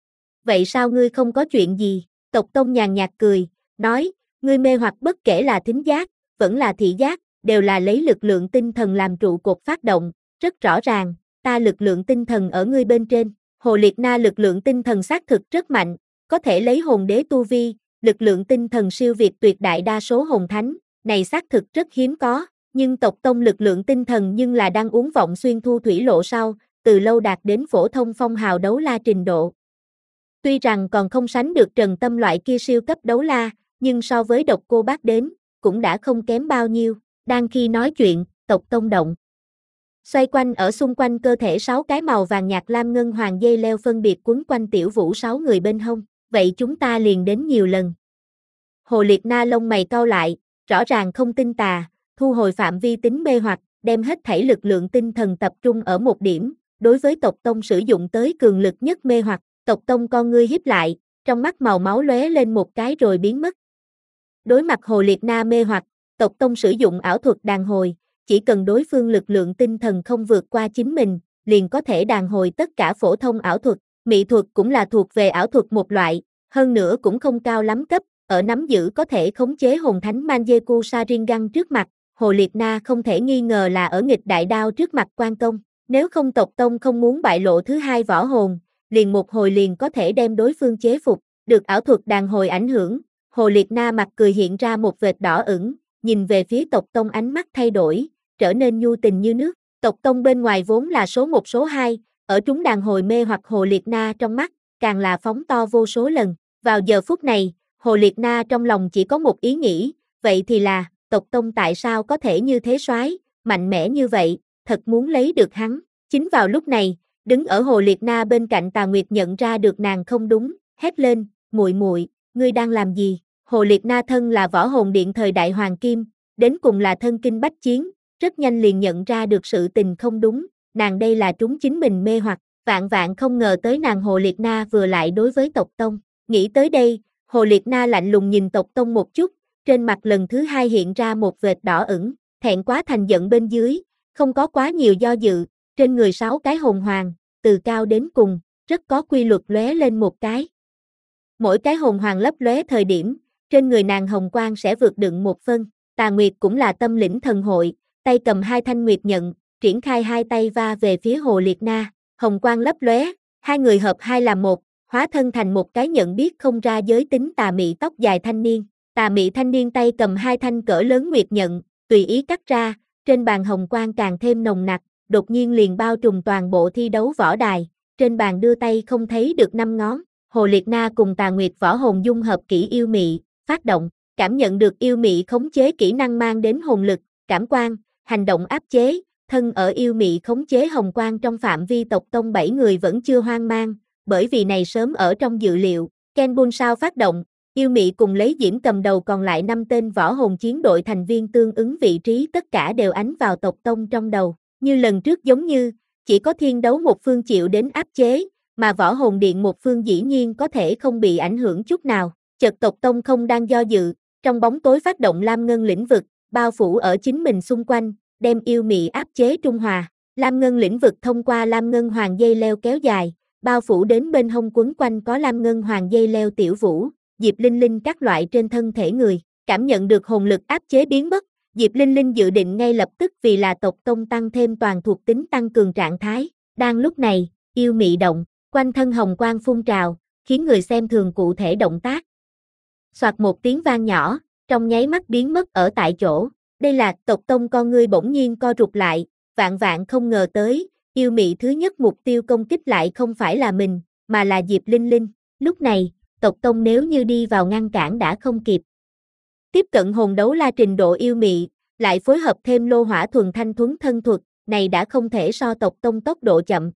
[SPEAKER 1] Vậy sao ngươi không có chuyện gì? Tộc tông nhàn nhạt cười, nói, ngươi mê hoặc bất kể là thính giác, vẫn là thị giác, đều là lấy lực lượng tinh thần làm trụ cột phát động, rất rõ ràng, ta lực lượng tinh thần ở ngươi bên trên. Hồ Liệt Na lực lượng tinh thần xác thực rất mạnh, có thể lấy hồn đế tu vi, lực lượng tinh thần siêu việt tuyệt đại đa số hồn thánh, này xác thực rất hiếm có, nhưng tộc tông lực lượng tinh thần nhưng là đang uống vọng xuyên thu thủy lộ sau, từ lâu đạt đến phổ thông phong hào đấu la trình độ. Tuy rằng còn không sánh được Trần Tâm loại kia siêu cấp đấu la, nhưng so với độc cô bác đến, cũng đã không kém bao nhiêu, đang khi nói chuyện, tộc tông động. Xoay quanh ở xung quanh cơ thể sáu cái màu vàng nhạt lam ngân hoàng dây leo phân biệt quấn quanh tiểu vũ sáu người bên hông, vậy chúng ta liền đến nhiều lần. Hồ Liệt Na lông mày cau lại, rõ ràng không tin tà, thu hồi phạm vi tính mê hoặc, đem hết thảy lực lượng tinh thần tập trung ở một điểm, đối với tộc tông sử dụng tới cường lực nhất mê hoặc, tộc tông con ngươi híp lại, trong mắt màu máu lóe lên một cái rồi biến mất. Đối mặt Hồ Liệt Na mê hoặc, tộc tông sử dụng ảo thuật đàn hồi, chỉ cần đối phương lực lượng tinh thần không vượt qua chính mình, liền có thể đàn hồi tất cả phổ thông ảo thuật, mị thuật cũng là thuộc về ảo thuật một loại, hơn nữa cũng không cao lắm cấp, ở nắm giữ có thể khống chế hồn thánh Manjeku Sharingan trước mặt, Hồ Liệt Na không thể nghi ngờ là ở nghịch đại đao trước mặt quan công, nếu không tộc tông không muốn bại lộ thứ hai võ hồn, liền một hồi liền có thể đem đối phương chế phục, được ảo thuật đàn hồi ảnh hưởng, Hồ Liệt Na mặt cười hiện ra một vệt đỏ ửng, nhìn về phía tộc tông ánh mắt thay đổi, trở nên nhu tình như nước, tộc tông bên ngoài vốn là số một số hai, ở chúng đàn hồi mê hoặc Hồ Liệt Na trong mắt, càng là phóng to vô số lần, vào giờ phút này, Hồ Liệt Na trong lòng chỉ có một ý nghĩ, vậy thì là, tộc tông tại sao có thể như thế soái, mạnh mẽ như vậy, thật muốn lấy được hắn, chính vào lúc này, đứng ở Hồ Liệt Na bên cạnh Tà Nguyệt nhận ra được nàng không đúng, hét lên, muội muội, ngươi đang làm gì? Hồ Liệt Na thân là võ hồn điện thời đại hoàng kim, đến cùng là thân kinh bách chiến, rất nhanh liền nhận ra được sự tình không đúng, nàng đây là trúng chính mình mê hoặc, vạn vạn không ngờ tới nàng Hồ Liệt Na vừa lại đối với tộc tông, nghĩ tới đây, Hồ Liệt Na lạnh lùng nhìn tộc tông một chút, trên mặt lần thứ hai hiện ra một vệt đỏ ửng, thẹn quá thành giận bên dưới, không có quá nhiều do dự, trên người sáu cái hồn hoàng, từ cao đến cùng, rất có quy luật lóe lên một cái. Mỗi cái hồn hoàng lấp lóe thời điểm, trên người nàng hồng quang sẽ vượt đựng một phân, Tà Nguyệt cũng là tâm lĩnh thần hội, tay cầm hai thanh nguyệt nhận, triển khai hai tay va về phía Hồ Liệt Na, hồng quang lấp lóe, hai người hợp hai làm một, hóa thân thành một cái nhận biết không ra giới tính tà mị tóc dài thanh niên, tà mị thanh niên tay cầm hai thanh cỡ lớn nguyệt nhận, tùy ý cắt ra, trên bàn hồng quang càng thêm nồng nặc, đột nhiên liền bao trùm toàn bộ thi đấu võ đài, trên bàn đưa tay không thấy được năm ngón, Hồ Liệt Na cùng Tà Nguyệt võ hồn dung hợp kỹ yêu mị, phát động, cảm nhận được yêu mị khống chế kỹ năng mang đến hồn lực, cảm quan, hành động áp chế, thân ở yêu mị khống chế hồng quang trong phạm vi tộc tông bảy người vẫn chưa hoang mang, bởi vì này sớm ở trong dự liệu, Ken Bun sao phát động, yêu mị cùng lấy Diễm cầm đầu còn lại năm tên võ hồn chiến đội thành viên tương ứng vị trí tất cả đều ánh vào tộc tông trong đầu, như lần trước giống như, chỉ có thiên đấu một phương chịu đến áp chế, mà võ hồn điện một phương dĩ nhiên có thể không bị ảnh hưởng chút nào, chợt tộc tông không đang do dự, trong bóng tối phát động Lam Ngân lĩnh vực, bao phủ ở chính mình xung quanh, đem yêu mị áp chế trung hòa, Lam Ngân lĩnh vực thông qua Lam Ngân hoàng dây leo kéo dài, bao phủ đến bên hông quấn quanh có lam ngân hoàng dây leo tiểu vũ, Diệp Linh Linh các loại trên thân thể người, cảm nhận được hồn lực áp chế biến mất, Diệp Linh Linh dự định ngay lập tức vì là tộc tông tăng thêm toàn thuộc tính tăng cường trạng thái, đang lúc này, yêu mị động, quanh thân hồng quang phun trào, khiến người xem thường cụ thể động tác. Soạt một tiếng vang nhỏ, trong nháy mắt biến mất ở tại chỗ, đây là tộc tông con ngươi bỗng nhiên co rụt lại, vạn vạn không ngờ tới, yêu mị thứ nhất mục tiêu công kích lại không phải là mình, mà là Diệp Linh Linh, lúc này, tộc tông nếu như đi vào ngăn cản đã không kịp. Tiếp cận hồn đấu la trình độ yêu mị, lại phối hợp thêm lô hỏa thuần thanh thuấn thân thuật, này đã không thể so tộc tông tốc độ chậm.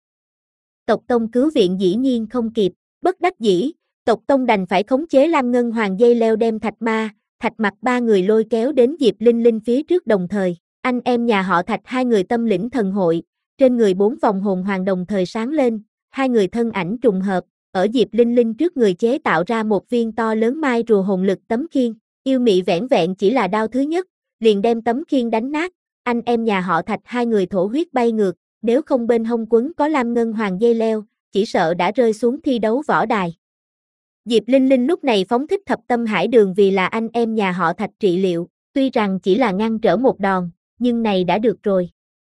[SPEAKER 1] Tộc tông cứu viện dĩ nhiên không kịp, bất đắc dĩ, tộc tông đành phải khống chế lam ngân hoàng dây leo đem thạch ma, thạch mặt ba người lôi kéo đến Diệp Linh Linh phía trước đồng thời, anh em nhà họ thạch hai người tâm lĩnh thần hội, trên người bốn vòng hồn hoàng đồng thời sáng lên, hai người thân ảnh trùng hợp, ở Diệp Linh Linh trước người chế tạo ra một viên to lớn mai rùa hồn lực tấm khiên, yêu mị vẻn vẹn chỉ là đao thứ nhất, liền đem tấm khiên đánh nát, anh em nhà họ thạch hai người thổ huyết bay ngược, nếu không bên hông quấn có lam ngân hoàng dây leo, chỉ sợ đã rơi xuống thi đấu võ đài. Diệp Linh Linh lúc này phóng thích thập tâm hải đường vì là anh em nhà họ thạch trị liệu, tuy rằng chỉ là ngăn trở một đòn, nhưng này đã được rồi.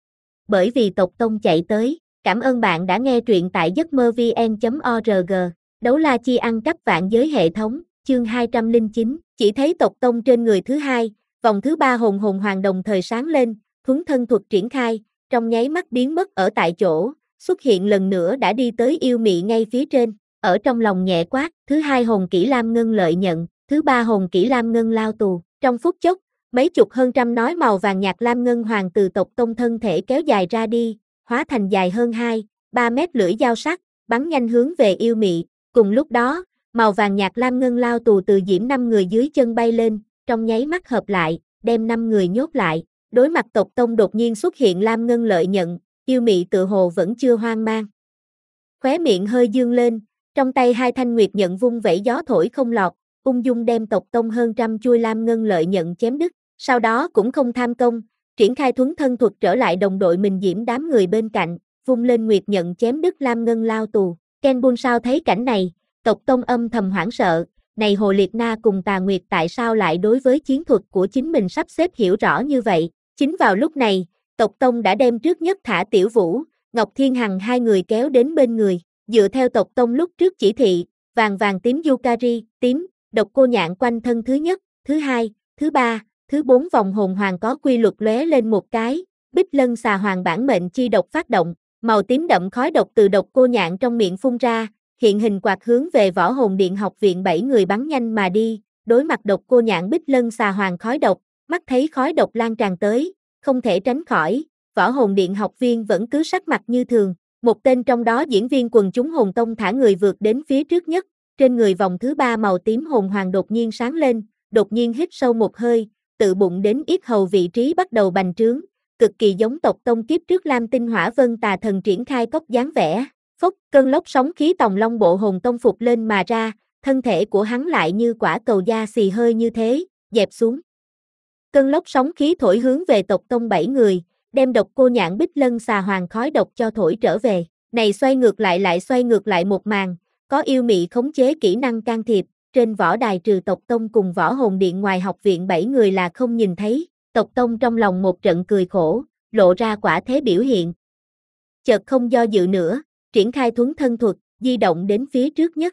[SPEAKER 1] Bởi vì tộc tông chạy tới, cảm ơn bạn đã nghe truyện tại giấc mơ vn chấm org, đấu la chi ăn cắp vạn giới hệ thống, chương hai trăm lẻ chín, chỉ thấy tộc tông trên người thứ hai, vòng thứ ba hồn hồn hoàng đồng thời sáng lên, thuấn thân thuật triển khai, trong nháy mắt biến mất ở tại chỗ, xuất hiện lần nữa đã đi tới yêu mị ngay phía trên, ở trong lòng nhẹ quát, thứ hai hồn kỹ lam ngân lợi nhận, thứ ba hồn kỹ lam ngân lao tù, trong phút chốc, mấy chục hơn trăm nói màu vàng nhạt lam ngân hoàng từ tộc tông thân thể kéo dài ra đi, hóa thành dài hơn hai, ba mét lưỡi dao sắc, bắn nhanh hướng về yêu mị, cùng lúc đó, màu vàng nhạt lam ngân lao tù từ diễm năm người dưới chân bay lên, trong nháy mắt hợp lại, đem năm người nhốt lại, đối mặt tộc tông đột nhiên xuất hiện lam ngân lợi nhận, yêu mị tự hồ vẫn chưa hoang mang. Khóe miệng hơi dương lên, trong tay hai thanh nguyệt nhận vung vẩy gió thổi không lọt, ung dung đem tộc tông hơn trăm chuôi lam ngân lợi nhận chém đứt, sau đó cũng không tham công, triển khai thuấn thân thuật trở lại đồng đội mình diễm đám người bên cạnh, vung lên nguyệt nhận chém đứt lam ngân lao tù. Ken Bun sao thấy cảnh này, tộc tông âm thầm hoảng sợ, này Hồ Liệt Na cùng Tà Nguyệt tại sao lại đối với chiến thuật của chính mình sắp xếp hiểu rõ như vậy, chính vào lúc này, tộc tông đã đem trước nhất thả Tiểu Vũ, Ngọc Thiên Hằng hai người kéo đến bên người, dựa theo tộc tông lúc trước chỉ thị, vàng vàng tím Yukari, tím, độc cô nhạn quanh thân thứ nhất, thứ hai, thứ ba, thứ bốn vòng hồn hoàng có quy luật lóe lên một cái, Bích Lân xà hoàng bản mệnh chi độc phát động, màu tím đậm khói độc từ độc cô nhạn trong miệng phun ra, hiện hình quạt hướng về võ hồn điện học viện bảy người bắn nhanh mà đi, đối mặt độc cô nhạn Bích Lân xà hoàng khói độc, mắt thấy khói độc lan tràn tới, không thể tránh khỏi, võ hồn điện học viên vẫn cứ sắc mặt như thường, một tên trong đó diễn viên quần chúng hồn tông thả người vượt đến phía trước nhất, trên người vòng thứ ba màu tím hồn hoàng đột nhiên sáng lên, đột nhiên hít sâu một hơi, tự bụng đến yết hầu vị trí bắt đầu bành trướng, cực kỳ giống tộc tông kiếp trước Lam Tinh Hỏa Vân Tà Thần triển khai cốc dáng vẻ, phốc, cơn lốc sóng khí tòng long bộ hồn tông phục lên mà ra, thân thể của hắn lại như quả cầu da xì hơi như thế, dẹp xuống. Cơn lốc sóng khí thổi hướng về tộc tông bảy người, đem độc cô nhạn Bích Lân xà hoàng khói độc cho thổi trở về, này xoay ngược lại lại xoay ngược lại một màn, có yêu mị khống chế kỹ năng can thiệp, trên võ đài trừ tộc tông cùng võ hồn điện ngoài học viện bảy người là không nhìn thấy, tộc tông trong lòng một trận cười khổ, lộ ra quả thế biểu hiện. Chợt không do dự nữa, triển khai thuấn thân thuật, di động đến phía trước nhất.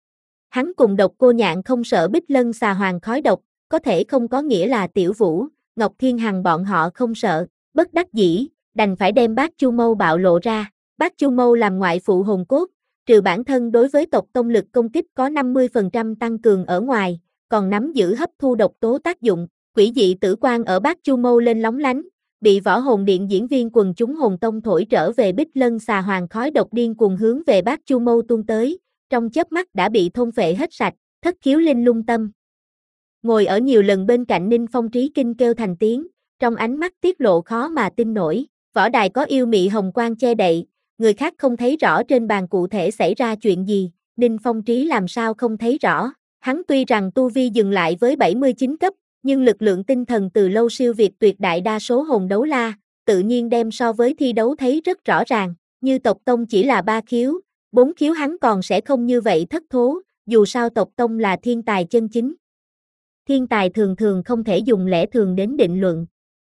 [SPEAKER 1] Hắn cùng độc cô nhạn không sợ Bích Lân xà hoàng khói độc, có thể không có nghĩa là Tiểu Vũ, Ngọc Thiên Hằng bọn họ không sợ, bất đắc dĩ, đành phải đem Bát Chu Mâu bạo lộ ra. Bát Chu Mâu làm ngoại phụ hồn cốt, trừ bản thân đối với tộc tông lực công kích có năm mươi phần trăm tăng cường ở ngoài, còn nắm giữ hấp thu độc tố tác dụng, quỷ dị tử quang ở Bát Chu Mâu lên lóng lánh, bị võ hồn điện diễn viên quần chúng hồn tông thổi trở về Bích Lân xà hoàng khói độc điên cuồng hướng về Bát Chu Mâu tuôn tới, trong chớp mắt đã bị thôn phệ hết sạch, thất khiếu linh lung tâm. Ngồi ở nhiều lần bên cạnh Ninh Phong Trí kinh kêu thành tiếng, trong ánh mắt tiết lộ khó mà tin nổi, võ đài có yêu mị hồng quang che đậy, người khác không thấy rõ trên bàn cụ thể xảy ra chuyện gì, Ninh Phong Trí làm sao không thấy rõ, hắn tuy rằng tu vi dừng lại với bảy mươi chín cấp, nhưng lực lượng tinh thần từ lâu siêu việt tuyệt đại đa số hồn đấu la, tự nhiên đem so với thi đấu thấy rất rõ ràng, như tộc tông chỉ là ba khiếu, bốn khiếu hắn còn sẽ không như vậy thất thố, dù sao tộc tông là thiên tài chân chính. Thiên tài thường thường không thể dùng lẽ thường đến định luận.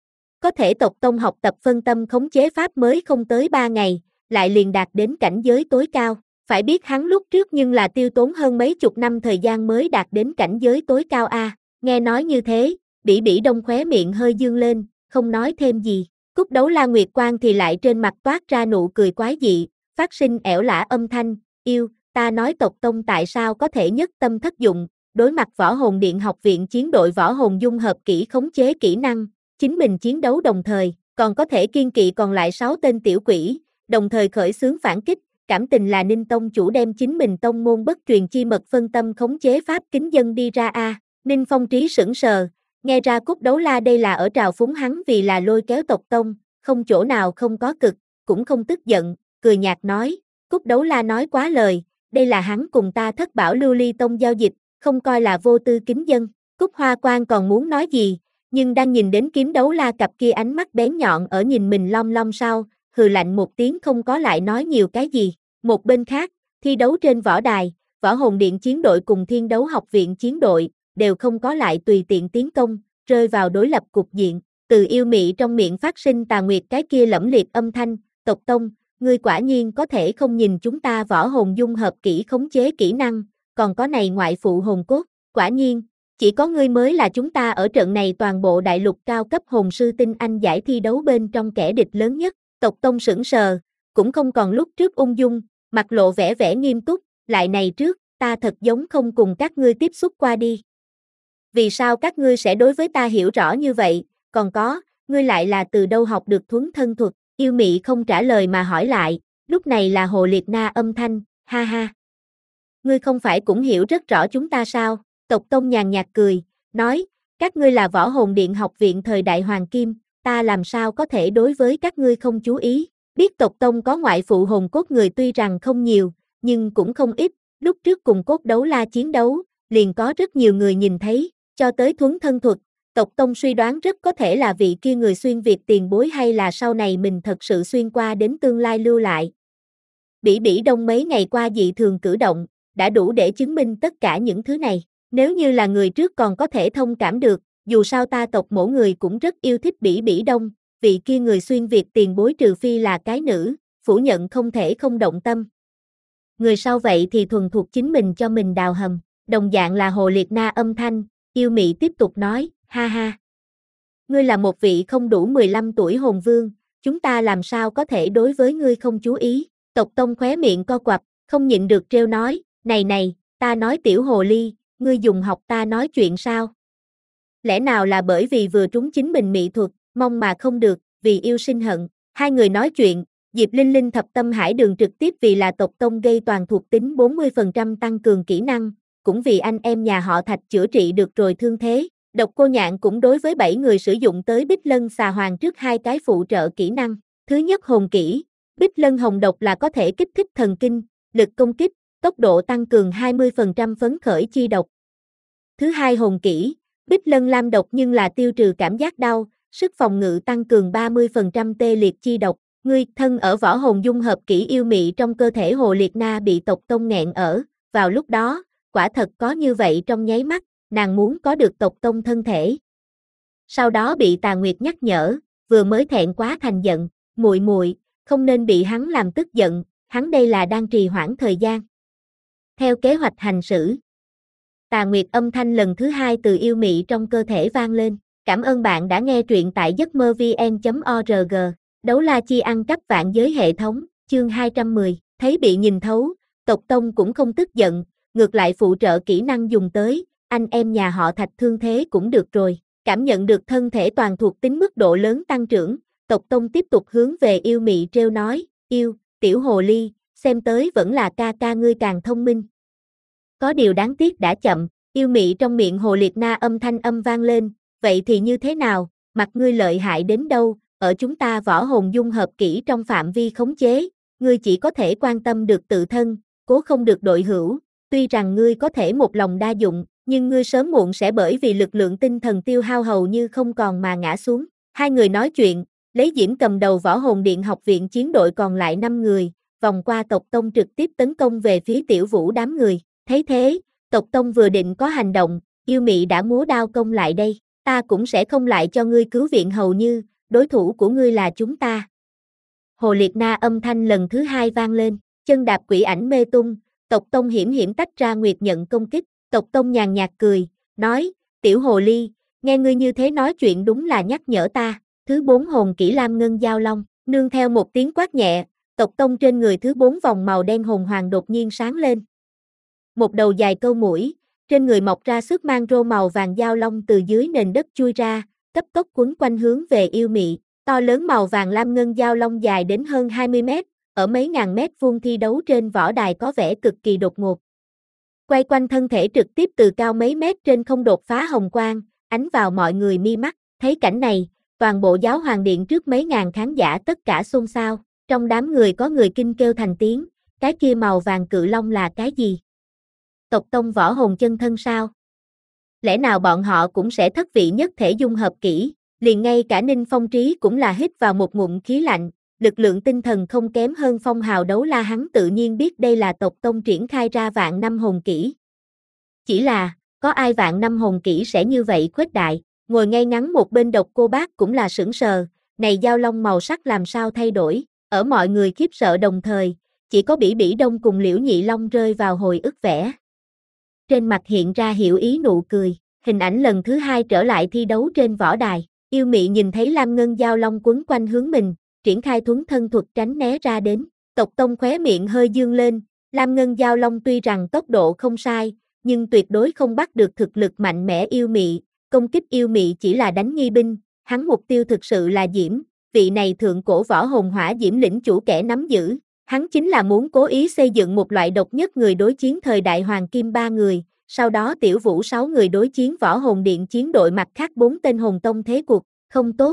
[SPEAKER 1] Có thể tộc tông học tập phân tâm khống chế pháp mới không tới ba ngày, lại liền đạt đến cảnh giới tối cao. Phải biết hắn lúc trước nhưng là tiêu tốn hơn mấy chục năm thời gian mới đạt đến cảnh giới tối cao a. Nghe nói như thế, Bỉ Bỉ Đông khóe miệng hơi dương lên, không nói thêm gì. Cúc Đấu La Nguyệt Quang thì lại trên mặt toát ra nụ cười quái dị, phát sinh ẻo lả âm thanh, yêu, ta nói tộc tông tại sao có thể nhất tâm thất dụng, đối mặt Võ Hồn Điện học viện chiến đội Võ Hồn dung hợp kỹ khống chế kỹ năng, chính mình chiến đấu đồng thời, còn có thể kiên kỵ còn lại sáu tên tiểu quỷ, đồng thời khởi xướng phản kích, cảm tình là Ninh Tông chủ đem chính mình tông môn bất truyền chi mật phân tâm khống chế pháp kính dân đi ra a. Ninh Phong Trí sững sờ, nghe ra Cúc Đấu La đây là ở trào phúng hắn vì là lôi kéo tộc tông, không chỗ nào không có cực, cũng không tức giận, cười nhạt nói, Cúc Đấu La nói quá lời, đây là hắn cùng ta Thất Bảo Lưu Ly Tông giao dịch, không coi là vô tư kính dân. Cúc Hoa Quang còn muốn nói gì, nhưng đang nhìn đến Kiếm Đấu La cặp kia ánh mắt bén nhọn ở nhìn mình long long sau, hừ lạnh một tiếng không có lại nói nhiều cái gì. Một bên khác, thi đấu trên võ đài, Võ Hồn Điện chiến đội cùng Thiên Đấu Học viện chiến đội, đều không có lại tùy tiện tiến công, rơi vào đối lập cục diện. Từ yêu mị trong miệng phát sinh Tà Nguyệt cái kia lẫm liệt âm thanh, tộc tông, ngươi quả nhiên có thể không nhìn chúng ta võ hồn dung hợp kỹ khống chế kỹ năng, còn có này ngoại phụ hồn cốt, quả nhiên, chỉ có ngươi mới là chúng ta ở trận này toàn bộ đại lục cao cấp hồn sư tinh anh giải thi đấu bên trong kẻ địch lớn nhất. Tộc tông sững sờ, cũng không còn lúc trước ung dung, mặt lộ vẻ vẻ nghiêm túc, lại này trước, ta thật giống không cùng các ngươi tiếp xúc qua đi. Vì sao các ngươi sẽ đối với ta hiểu rõ như vậy, còn có, ngươi lại là từ đâu học được thuấn thân thuật, yêu mị không trả lời mà hỏi lại, lúc này là Hồ Liệt Na âm thanh, ha ha. Ngươi không phải cũng hiểu rất rõ chúng ta sao, tộc tông nhàn nhạt cười, nói, các ngươi là Võ Hồn Điện học viện thời đại Hoàng Kim, ta làm sao có thể đối với các ngươi không chú ý, biết tộc tông có ngoại phụ hồn cốt người tuy rằng không nhiều, nhưng cũng không ít, lúc trước cùng Cốt Đấu La chiến đấu, liền có rất nhiều người nhìn thấy, cho tới thuấn thân thuật, tộc tông suy đoán rất có thể là vị kia người xuyên Việt tiền bối hay là sau này mình thật sự xuyên qua đến tương lai lưu lại. Bỉ Bỉ Đông mấy ngày qua dị thường cử động, đã đủ để chứng minh tất cả những thứ này, nếu như là người trước còn có thể thông cảm được, dù sao ta tộc mỗi người cũng rất yêu thích Bỉ Bỉ Đông, vị kia người xuyên Việt tiền bối trừ phi là cái nữ, phủ nhận không thể không động tâm. Người sau vậy thì thuần thuộc chính mình cho mình đào hầm, đồng dạng là Hồ Liệt Na âm thanh, yêu mị tiếp tục nói, ha ha. Ngươi là một vị không đủ mười lăm tuổi hồn vương, chúng ta làm sao có thể đối với ngươi không chú ý, tộc tông khóe miệng co quặp, không nhịn được trêu nói, này này, ta nói tiểu hồ ly, ngươi dùng học ta nói chuyện sao? Lẽ nào là bởi vì vừa trúng chính mình mỹ thuật, mong mà không được, vì yêu sinh hận, hai người nói chuyện, Diệp Linh Linh thập tâm hải đường trực tiếp vì là tộc tông gây toàn thuộc tính bốn mươi phần trăm tăng cường kỹ năng, cũng vì anh em nhà họ Thạch chữa trị được rồi thương thế, Độc Cô Nhạn cũng đối với bảy người sử dụng tới Bích Lân Xà Hoàng trước hai cái phụ trợ kỹ năng, thứ nhất hồn kỹ, Bích Lân Hồng Độc là có thể kích thích thần kinh, lực công kích, tốc độ tăng cường hai mươi phần trăm phấn khởi chi độc. Thứ hai hồn kỹ, Bích Lân Lam Độc nhưng là tiêu trừ cảm giác đau, sức phòng ngự tăng cường ba mươi phần trăm tê liệt chi độc. Ngươi thân ở võ hồn dung hợp kỹ yêu mị trong cơ thể Hồ Liệt Na bị tộc tông nghẹn ở, vào lúc đó, quả thật có như vậy trong nháy mắt, nàng muốn có được tộc tông thân thể. Sau đó bị Tà Nguyệt nhắc nhở, vừa mới thẹn quá thành giận, muội muội, không nên bị hắn làm tức giận, hắn đây là đang trì hoãn thời gian. Theo kế hoạch hành xử. Tà Nguyệt âm thanh lần thứ hai từ yêu mị trong cơ thể vang lên, cảm ơn bạn đã nghe truyện tại giấc mơ vn chấm org. Đấu la chi ăn cắp vạn giới hệ thống, chương hai trăm mười, thấy bị nhìn thấu, tộc tông cũng không tức giận, ngược lại phụ trợ kỹ năng dùng tới, anh em nhà họ Thạch thương thế cũng được rồi, cảm nhận được thân thể toàn thuộc tính mức độ lớn tăng trưởng, tộc tông tiếp tục hướng về yêu mị trêu nói, yêu, tiểu hồ ly, xem tới vẫn là ca ca ngươi càng thông minh. Có điều đáng tiếc đã chậm, yêu mị trong miệng Hồ Liệt Na âm thanh âm vang lên, vậy thì như thế nào, mặt ngươi lợi hại đến đâu? Ở chúng ta võ hồn dung hợp kỹ trong phạm vi khống chế, ngươi chỉ có thể quan tâm được tự thân, cố không được đội hữu, tuy rằng ngươi có thể một lòng đa dụng, nhưng ngươi sớm muộn sẽ bởi vì lực lượng tinh thần tiêu hao hầu như không còn mà ngã xuống. Hai người nói chuyện, lấy Diễm cầm đầu võ hồn điện học viện chiến đội còn lại năm người, vòng qua tộc tông trực tiếp tấn công về phía Tiểu Vũ đám người. Thấy thế, tộc tông vừa định có hành động, yêu mị đã múa đao công lại đây. Ta cũng sẽ không lại cho ngươi cứu viện hầu như, đối thủ của ngươi là chúng ta. Hồ Liệt Na âm thanh lần thứ hai vang lên, chân đạp quỷ ảnh mê tung, tộc tông hiểm hiểm tách ra Nguyệt nhận công kích. Tộc tông nhàn nhạt cười, nói, tiểu hồ ly, nghe ngươi như thế nói chuyện đúng là nhắc nhở ta. Thứ bốn hồn kỹ Lam Ngân Giao Long, nương theo một tiếng quát nhẹ, tộc tông trên người thứ bốn vòng màu đen hồn hoàng đột nhiên sáng lên. Một đầu dài câu mũi, trên người mọc ra sức mang rô màu vàng giao long từ dưới nền đất chui ra, cấp tốc quấn quanh hướng về yêu mị. To lớn màu vàng Lam Ngân Giao Long dài đến hơn hai mươi mét, ở mấy ngàn mét vuông thi đấu trên võ đài có vẻ cực kỳ đột ngột. Quay quanh thân thể trực tiếp từ cao mấy mét trên không đột phá hồng quang, ánh vào mọi người mi mắt. Thấy cảnh này, toàn bộ giáo hoàng điện trước mấy ngàn khán giả tất cả xôn xao. Trong đám người có người kinh kêu thành tiếng, cái kia màu vàng cự long là cái gì? Tộc tông võ hồn chân thân sao? Lẽ nào bọn họ cũng sẽ thất vị nhất thể dung hợp kỹ? Liền ngay cả Ninh Phong Trí cũng là hít vào một ngụm khí lạnh, lực lượng tinh thần không kém hơn phong hào đấu la, hắn tự nhiên biết đây là tộc tông triển khai ra vạn năm hồn kỹ. Chỉ là, có ai vạn năm hồn kỹ sẽ như vậy khuếch đại? Ngồi ngay ngắn một bên Độc Cô Bác cũng là sững sờ, này giao long màu sắc làm sao thay đổi? Ở mọi người khiếp sợ đồng thời, chỉ có Bỉ Bỉ Đông cùng Liễu Nhị Long rơi vào hồi ức vẻ. Trên mặt hiện ra hiểu ý nụ cười, hình ảnh lần thứ hai trở lại thi đấu trên võ đài. Yêu mị nhìn thấy Lam Ngân Giao Long quấn quanh hướng mình, triển khai thuấn thân thuật tránh né ra đến. Tộc tông khóe miệng hơi dương lên, Lam Ngân Giao Long tuy rằng tốc độ không sai, nhưng tuyệt đối không bắt được thực lực mạnh mẽ yêu mị. Công kích yêu mị chỉ là đánh nghi binh, hắn mục tiêu thực sự là Diễm, vị này thượng cổ võ hồn hỏa Diễm lĩnh chủ kẻ nắm giữ. Hắn chính là muốn cố ý xây dựng một loại độc nhất người đối chiến thời đại hoàng kim ba người, sau đó Tiểu Vũ sáu người đối chiến võ hồn điện chiến đội mặt khác bốn tên hồn tông thế cuộc, không tốt.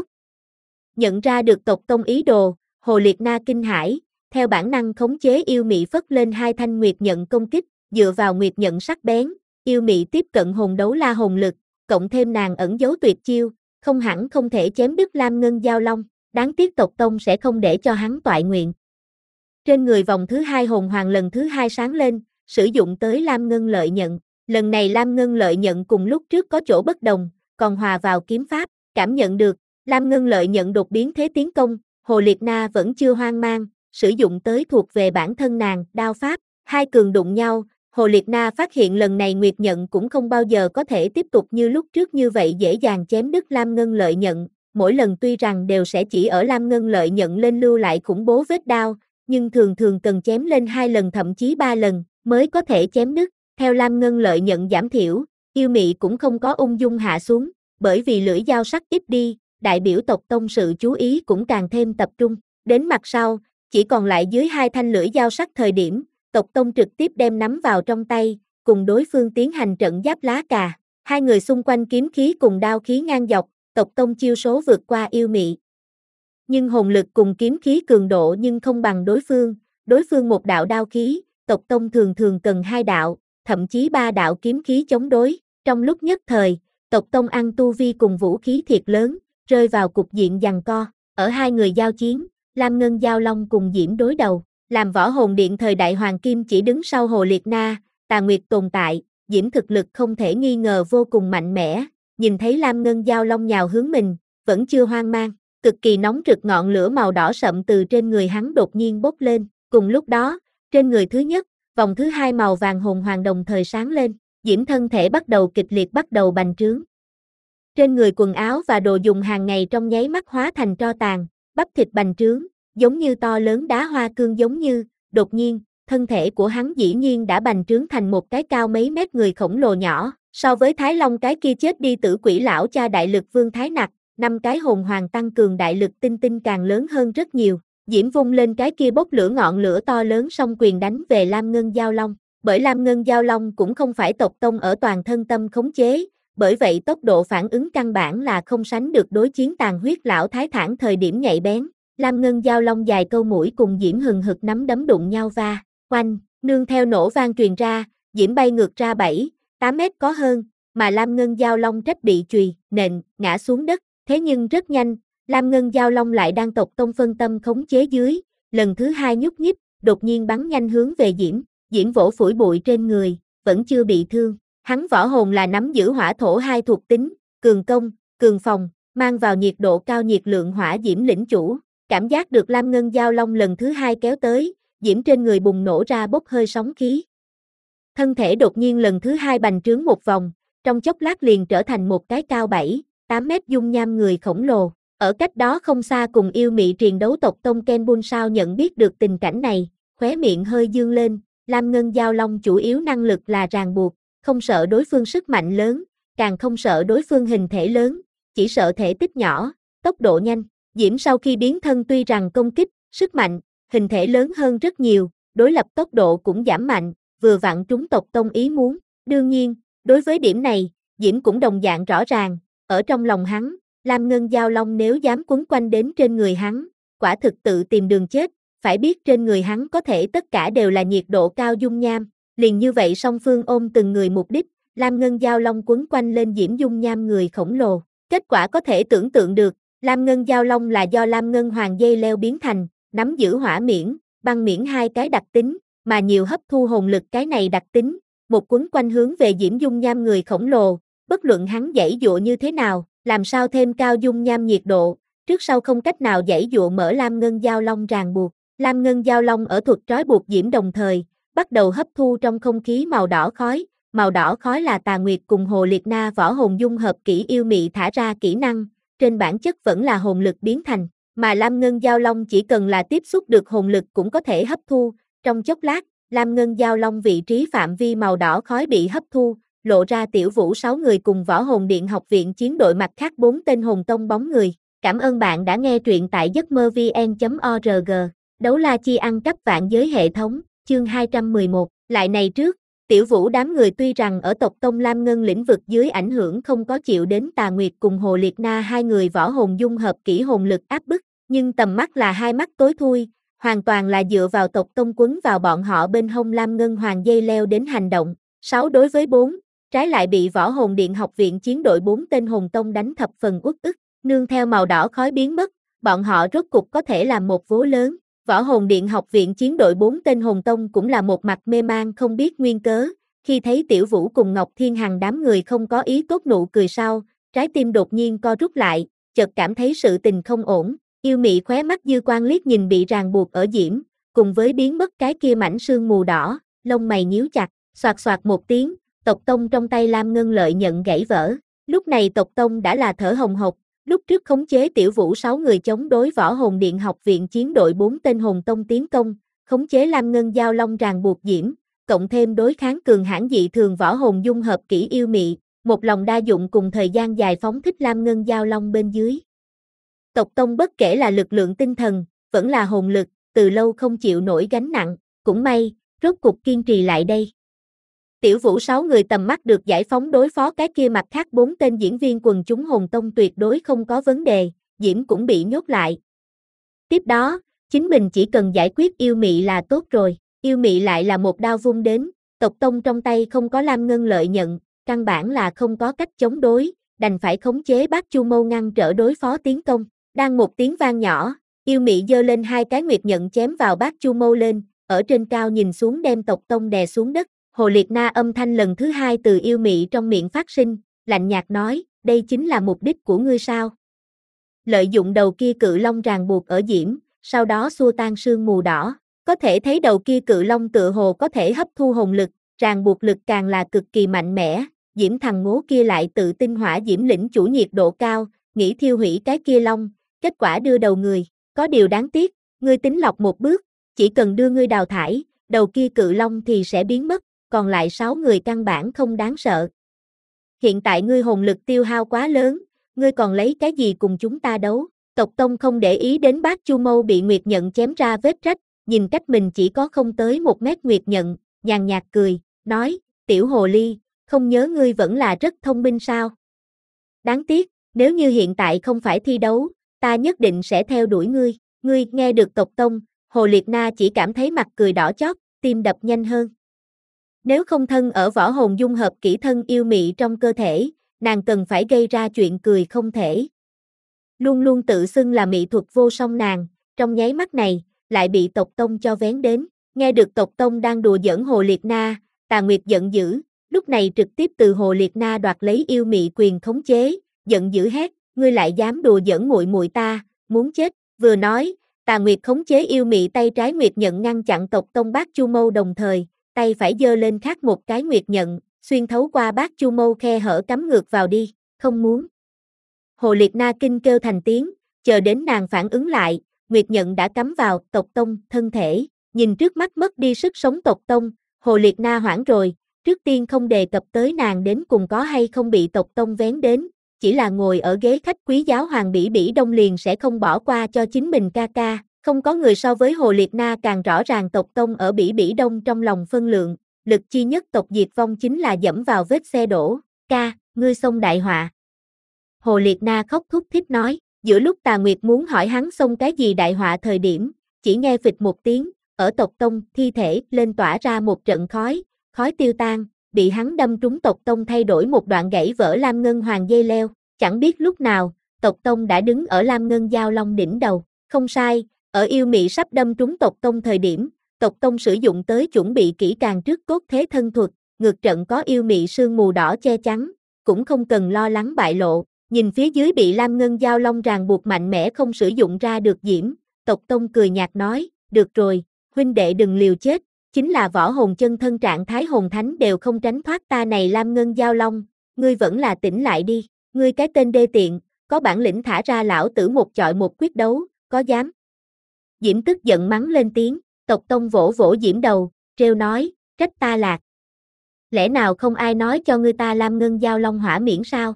[SPEAKER 1] Nhận ra được tộc tông ý đồ, Hồ Liệt Na kinh hãi, theo bản năng khống chế yêu mị phất lên hai thanh nguyệt nhận công kích, dựa vào nguyệt nhận sắc bén, yêu mị tiếp cận hồn đấu la hồn lực, cộng thêm nàng ẩn giấu tuyệt chiêu, không hẳn không thể chém đứt Lam Ngân Giao Long, đáng tiếc tộc tông sẽ không để cho hắn toại nguyện. Trên người vòng thứ hai hồn hoàng lần thứ hai sáng lên, sử dụng tới Lam Ngân lợi nhận. Lần này Lam Ngân lợi nhận cùng lúc trước có chỗ bất đồng, còn hòa vào kiếm pháp, cảm nhận được, Lam Ngân lợi nhận đột biến thế tiến công, Hồ Liệt Na vẫn chưa hoang mang, sử dụng tới thuộc về bản thân nàng, đao pháp, hai cường đụng nhau, Hồ Liệt Na phát hiện lần này nguyệt nhận cũng không bao giờ có thể tiếp tục như lúc trước như vậy dễ dàng chém đứt Lam Ngân lợi nhận, mỗi lần tuy rằng đều sẽ chỉ ở Lam Ngân lợi nhận lên lưu lại khủng bố vết đao, nhưng thường thường cần chém lên hai lần thậm chí ba lần, mới có thể chém đứt. Theo Lam Ngân lợi nhận giảm thiểu, yêu mị cũng không có ung dung hạ xuống, bởi vì lưỡi dao sắc ít đi, đại biểu tộc tông sự chú ý cũng càng thêm tập trung. Đến mặt sau, chỉ còn lại dưới hai thanh lưỡi dao sắc thời điểm, tộc tông trực tiếp đem nắm vào trong tay, cùng đối phương tiến hành trận giáp lá cà. Hai người xung quanh kiếm khí cùng đao khí ngang dọc, tộc tông chiêu số vượt qua yêu mị. Nhưng hồn lực cùng kiếm khí cường độ nhưng không bằng đối phương, đối phương một đạo đao khí, tộc tông thường thường cần hai đạo, thậm chí ba đạo kiếm khí chống đối. Trong lúc nhất thời, tộc tông ăn tu vi cùng vũ khí thiệt lớn, rơi vào cục diện giằng co. Ở hai người giao chiến, Lam Ngân Giao Long cùng Diễm đối đầu. Làm võ hồn điện thời đại hoàng kim chỉ đứng sau Hồ Liệt Na, Tà Nguyệt tồn tại, Diễm thực lực không thể nghi ngờ vô cùng mạnh mẽ. Nhìn thấy Lam Ngân Giao Long nhào hướng mình, vẫn chưa hoang mang, cực kỳ nóng rực ngọn lửa màu đỏ sậm từ trên người hắn đột nhiên bốc lên. Cùng lúc đó, trên người thứ nhất, vòng thứ hai màu vàng hồn hoàng đồng thời sáng lên, Diễm thân thể bắt đầu kịch liệt bắt đầu bành trướng. Trên người quần áo và đồ dùng hàng ngày trong nháy mắt hóa thành tro tàn, bắp thịt bành trướng, giống như to lớn đá hoa cương giống như, đột nhiên, thân thể của hắn dĩ nhiên đã bành trướng thành một cái cao mấy mét người khổng lồ nhỏ, so với Thái Long cái kia chết đi tử quỷ lão cha đại lực vương Thái Nặc, năm cái hồn hoàng tăng cường đại lực tinh tinh càng lớn hơn rất nhiều. Diễm vung lên cái kia bốc lửa ngọn lửa to lớn song quyền đánh về Lam Ngân Giao Long, bởi Lam Ngân Giao Long cũng không phải tộc tông ở toàn thân tâm khống chế, bởi vậy tốc độ phản ứng căn bản là không sánh được đối chiến tàn huyết lão thái thản thời điểm nhạy bén. Lam Ngân Giao Long dài câu mũi cùng Diễm hừng hực nắm đấm đụng nhau va, oanh, nương theo nổ vang truyền ra, Diễm bay ngược ra bảy, tám mét có hơn, mà Lam Ngân Giao Long trách bị chùy, nện, ngã xuống đất, thế nhưng rất nhanh, Lam Ngân Giao Long lại đang tộc tông phân tâm khống chế dưới, lần thứ hai nhúc nhích, đột nhiên bắn nhanh hướng về Diễm, Diễm vỗ phủi bụi trên người, vẫn chưa bị thương. Hắn võ hồn là nắm giữ hỏa thổ hai thuộc tính, cường công, cường phòng, mang vào nhiệt độ cao nhiệt lượng hỏa diễm lĩnh chủ, cảm giác được Lam Ngân Giao Long lần thứ hai kéo tới, diễm trên người bùng nổ ra bốc hơi sóng khí. Thân thể đột nhiên lần thứ hai bành trướng một vòng, trong chốc lát liền trở thành một cái cao bảy, tám mét dung nham người khổng lồ. Ở cách đó không xa cùng yêu mị triền đấu tộc Tông Ken Bun sao nhận biết được tình cảnh này, khóe miệng hơi dương lên, Lam Ngân Giao Long chủ yếu năng lực là ràng buộc, không sợ đối phương sức mạnh lớn, càng không sợ đối phương hình thể lớn, chỉ sợ thể tích nhỏ, tốc độ nhanh. Diễm sau khi biến thân tuy rằng công kích, sức mạnh, hình thể lớn hơn rất nhiều, đối lập tốc độ cũng giảm mạnh, vừa vặn trúng tộc Tông ý muốn. Đương nhiên, đối với điểm này, Diễm cũng đồng dạng rõ ràng, ở trong lòng hắn, Lam Ngân Giao Long nếu dám quấn quanh đến trên người hắn, quả thực tự tìm đường chết, phải biết trên người hắn có thể tất cả đều là nhiệt độ cao dung nham, liền như vậy song phương ôm từng người mục đích, Lam Ngân Giao Long quấn quanh lên Diễm dung nham người khổng lồ. Kết quả có thể tưởng tượng được, Lam Ngân Giao Long là do Lam Ngân Hoàng dây leo biến thành, nắm giữ hỏa miễn, băng miễn hai cái đặc tính, mà nhiều hấp thu hồn lực cái này đặc tính, một quấn quanh hướng về Diễm dung nham người khổng lồ, bất luận hắn giãy dụa như thế nào, làm sao thêm cao dung nham nhiệt độ, trước sau không cách nào giãy dụa mở Lam Ngân Giao Long ràng buộc. Lam Ngân Giao Long ở thuật trói buộc Diễm đồng thời, bắt đầu hấp thu trong không khí màu đỏ khói, màu đỏ khói là Tà Nguyệt cùng Hồ Liệt Na võ hồn dung hợp kỹ yêu mị thả ra kỹ năng, trên bản chất vẫn là hồn lực biến thành, mà Lam Ngân Giao Long chỉ cần là tiếp xúc được hồn lực cũng có thể hấp thu, trong chốc lát, Lam Ngân Giao Long vị trí phạm vi màu đỏ khói bị hấp thu, lộ ra Tiểu Vũ sáu người cùng võ hồn điện học viện chiến đội mặt khác bốn tên hồn tông bóng người. Cảm ơn bạn đã nghe truyện tại giấc mơ vn chấm org. Đấu la chi ăn cắp vạn giới hệ thống, chương hai trăm mười một, lại này trước, Tiểu Vũ đám người tuy rằng ở tộc Tông Lam Ngân lĩnh vực dưới ảnh hưởng không có chịu đến Tà Nguyệt cùng Hồ Liệt Na hai người võ hồn dung hợp kỹ hồn lực áp bức, nhưng tầm mắt là hai mắt tối thui, hoàn toàn là dựa vào tộc Tông quấn vào bọn họ bên hông Lam Ngân Hoàng dây leo đến hành động, sáu đối với bốn, trái lại bị võ hồn điện học viện chiến đội bốn tên hồn tông đánh thập phần uất ức, nương theo màu đỏ khói biến mất, bọn họ rốt cục có thể làm một vố lớn. Võ hồn điện học viện chiến đội bốn tên hồn tông cũng là một mặt mê mang không biết nguyên cớ, khi thấy Tiểu Vũ cùng Ngọc Thiên Hằng đám người không có ý tốt nụ cười sau, trái tim đột nhiên co rút lại, chợt cảm thấy sự tình không ổn, yêu mị khóe mắt dư quan liếc nhìn bị ràng buộc ở Diễm, cùng với biến mất cái kia mảnh sương mù đỏ, lông mày nhíu chặt, xoạt xoạt một tiếng, tộc Tông trong tay Lam Ngân lợi nhận gãy vỡ, lúc này tộc Tông đã là thở hồng hộc. Lúc trước khống chế Tiểu Vũ sáu người chống đối võ hồn điện học viện chiến đội bốn tên hồn tông tiến công, khống chế Lam Ngân Giao Long ràng buộc Diễm, cộng thêm đối kháng cường hãn dị thường võ hồn dung hợp kỹ yêu mị, một lòng đa dụng cùng thời gian dài phóng thích Lam Ngân Giao Long bên dưới. Tộc Tông bất kể là lực lượng tinh thần, vẫn là hồn lực, từ lâu không chịu nổi gánh nặng, cũng may, rốt cục kiên trì lại đây. Tiểu Vũ sáu người tầm mắt được giải phóng đối phó cái kia mặt khác bốn tên diễn viên quần chúng hồn tông tuyệt đối không có vấn đề, Diễm cũng bị nhốt lại. Tiếp đó, chính mình chỉ cần giải quyết yêu mị là tốt rồi, yêu mị lại là một đao vung đến, tộc Tông trong tay không có Lam Ngân lợi nhận, căn bản là không có cách chống đối, đành phải khống chế Bát Chu Mâu ngăn trở đối phó tiến công, đang một tiếng vang nhỏ, yêu mị giơ lên hai cái nguyệt nhận chém vào Bát Chu Mâu lên, ở trên cao nhìn xuống đem tộc Tông đè xuống đất. Hồ Liệt Na âm thanh lần thứ hai từ yêu mị trong miệng phát sinh, lạnh nhạt nói, đây chính là mục đích của ngươi sao? Lợi dụng đầu kia cự long ràng buộc ở Diễm, sau đó xua tan sương mù đỏ, có thể thấy đầu kia cự long tựa hồ có thể hấp thu hồn lực, ràng buộc lực càng là cực kỳ mạnh mẽ, Diễm thằng ngố kia lại tự tin hỏa Diễm lĩnh chủ nhiệt độ cao, nghĩ thiêu hủy cái kia long, kết quả đưa đầu người, có điều đáng tiếc, ngươi tính lọc một bước, chỉ cần đưa ngươi đào thải, đầu kia cự long thì sẽ biến mất. Còn lại sáu người căn bản không đáng sợ. Hiện tại ngươi hồn lực tiêu hao quá lớn, ngươi còn lấy cái gì cùng chúng ta đấu? Tộc Tông không để ý đến Bát Chu Mâu bị Nguyệt Nhận chém ra vết rách, nhìn cách mình chỉ có không tới một mét Nguyệt Nhận, nhàn nhạt cười, nói, tiểu hồ ly, không nhớ ngươi vẫn là rất thông minh sao? Đáng tiếc, nếu như hiện tại không phải thi đấu, ta nhất định sẽ theo đuổi ngươi. Ngươi nghe được tộc Tông, Hồ Liệt Na chỉ cảm thấy mặt cười đỏ chót, tim đập nhanh hơn. Nếu không thân ở võ hồn dung hợp kỹ thân yêu mị trong cơ thể, nàng cần phải gây ra chuyện cười không thể. Luôn luôn tự xưng là mỹ thuật vô song nàng, trong nháy mắt này, lại bị tộc Tông cho vén đến, Nghe được tộc tông đang đùa giỡn Hồ Liệt Na, Tà Nguyệt giận dữ, lúc này trực tiếp từ Hồ Liệt Na đoạt lấy yêu mị quyền khống chế, giận dữ hét, ngươi lại dám đùa giỡn muội muội ta, muốn chết. Vừa nói, Tà Nguyệt khống chế yêu mị tay trái Nguyệt nhận ngăn chặn tộc tông Bát Chu Mâu đồng thời, tay phải giơ lên khác một cái Nguyệt nhận, xuyên thấu qua Bát Chu Mâu khe hở cắm ngược vào đi, không muốn. Hồ Liệt Na kinh kêu thành tiếng, chờ đến nàng phản ứng lại, Nguyệt nhận đã cắm vào tộc tông thân thể, nhìn trước mắt mất đi sức sống tộc tông, Hồ Liệt Na hoảng rồi, trước tiên không đề cập tới nàng đến cùng có hay không bị tộc tông vén đến, chỉ là ngồi ở ghế khách quý giáo hoàng Bỉ Bỉ Đông liền sẽ không bỏ qua cho chính mình ca ca, không có người so với Hồ Liệt Na càng rõ ràng tộc tông ở Bỉ Bỉ Đông trong lòng phân lượng, lực chi nhất tộc diệt vong chính là dẫm vào vết xe đổ, ca, ngươi xông đại họa. Hồ Liệt Na khóc thút thít nói, giữa lúc Tà Nguyệt muốn hỏi hắn xông cái gì đại họa thời điểm, chỉ nghe phịch một tiếng, ở tộc tông thi thể lên tỏa ra một trận khói, khói tiêu tan, bị hắn đâm trúng tộc tông thay đổi một đoạn gãy vỡ lam ngân hoàng dây leo, chẳng biết lúc nào, tộc tông đã đứng ở lam ngân giao long đỉnh đầu, không sai, ở yêu mị sắp đâm trúng tộc tông thời điểm, tộc tông sử dụng tới chuẩn bị kỹ càng trước cốt thế thân thuật, ngược trận có yêu mị sương mù đỏ che chắn, cũng không cần lo lắng bại lộ, nhìn phía dưới bị lam ngân giao long ràng buộc mạnh mẽ không sử dụng ra được diễm, tộc tông cười nhạt nói, được rồi, huynh đệ đừng liều chết, chính là võ hồn chân thân trạng thái hồn thánh đều không tránh thoát ta này lam ngân giao long, ngươi vẫn là tỉnh lại đi, ngươi cái tên đê tiện, có bản lĩnh thả ra lão tử một chọi một quyết đấu, có dám? Diễm tức giận mắng lên tiếng, tộc tông vỗ vỗ Diễm đầu, trêu nói, trách ta lạc. Lẽ nào không ai nói cho ngươi ta lam ngân giao long hỏa miễn sao?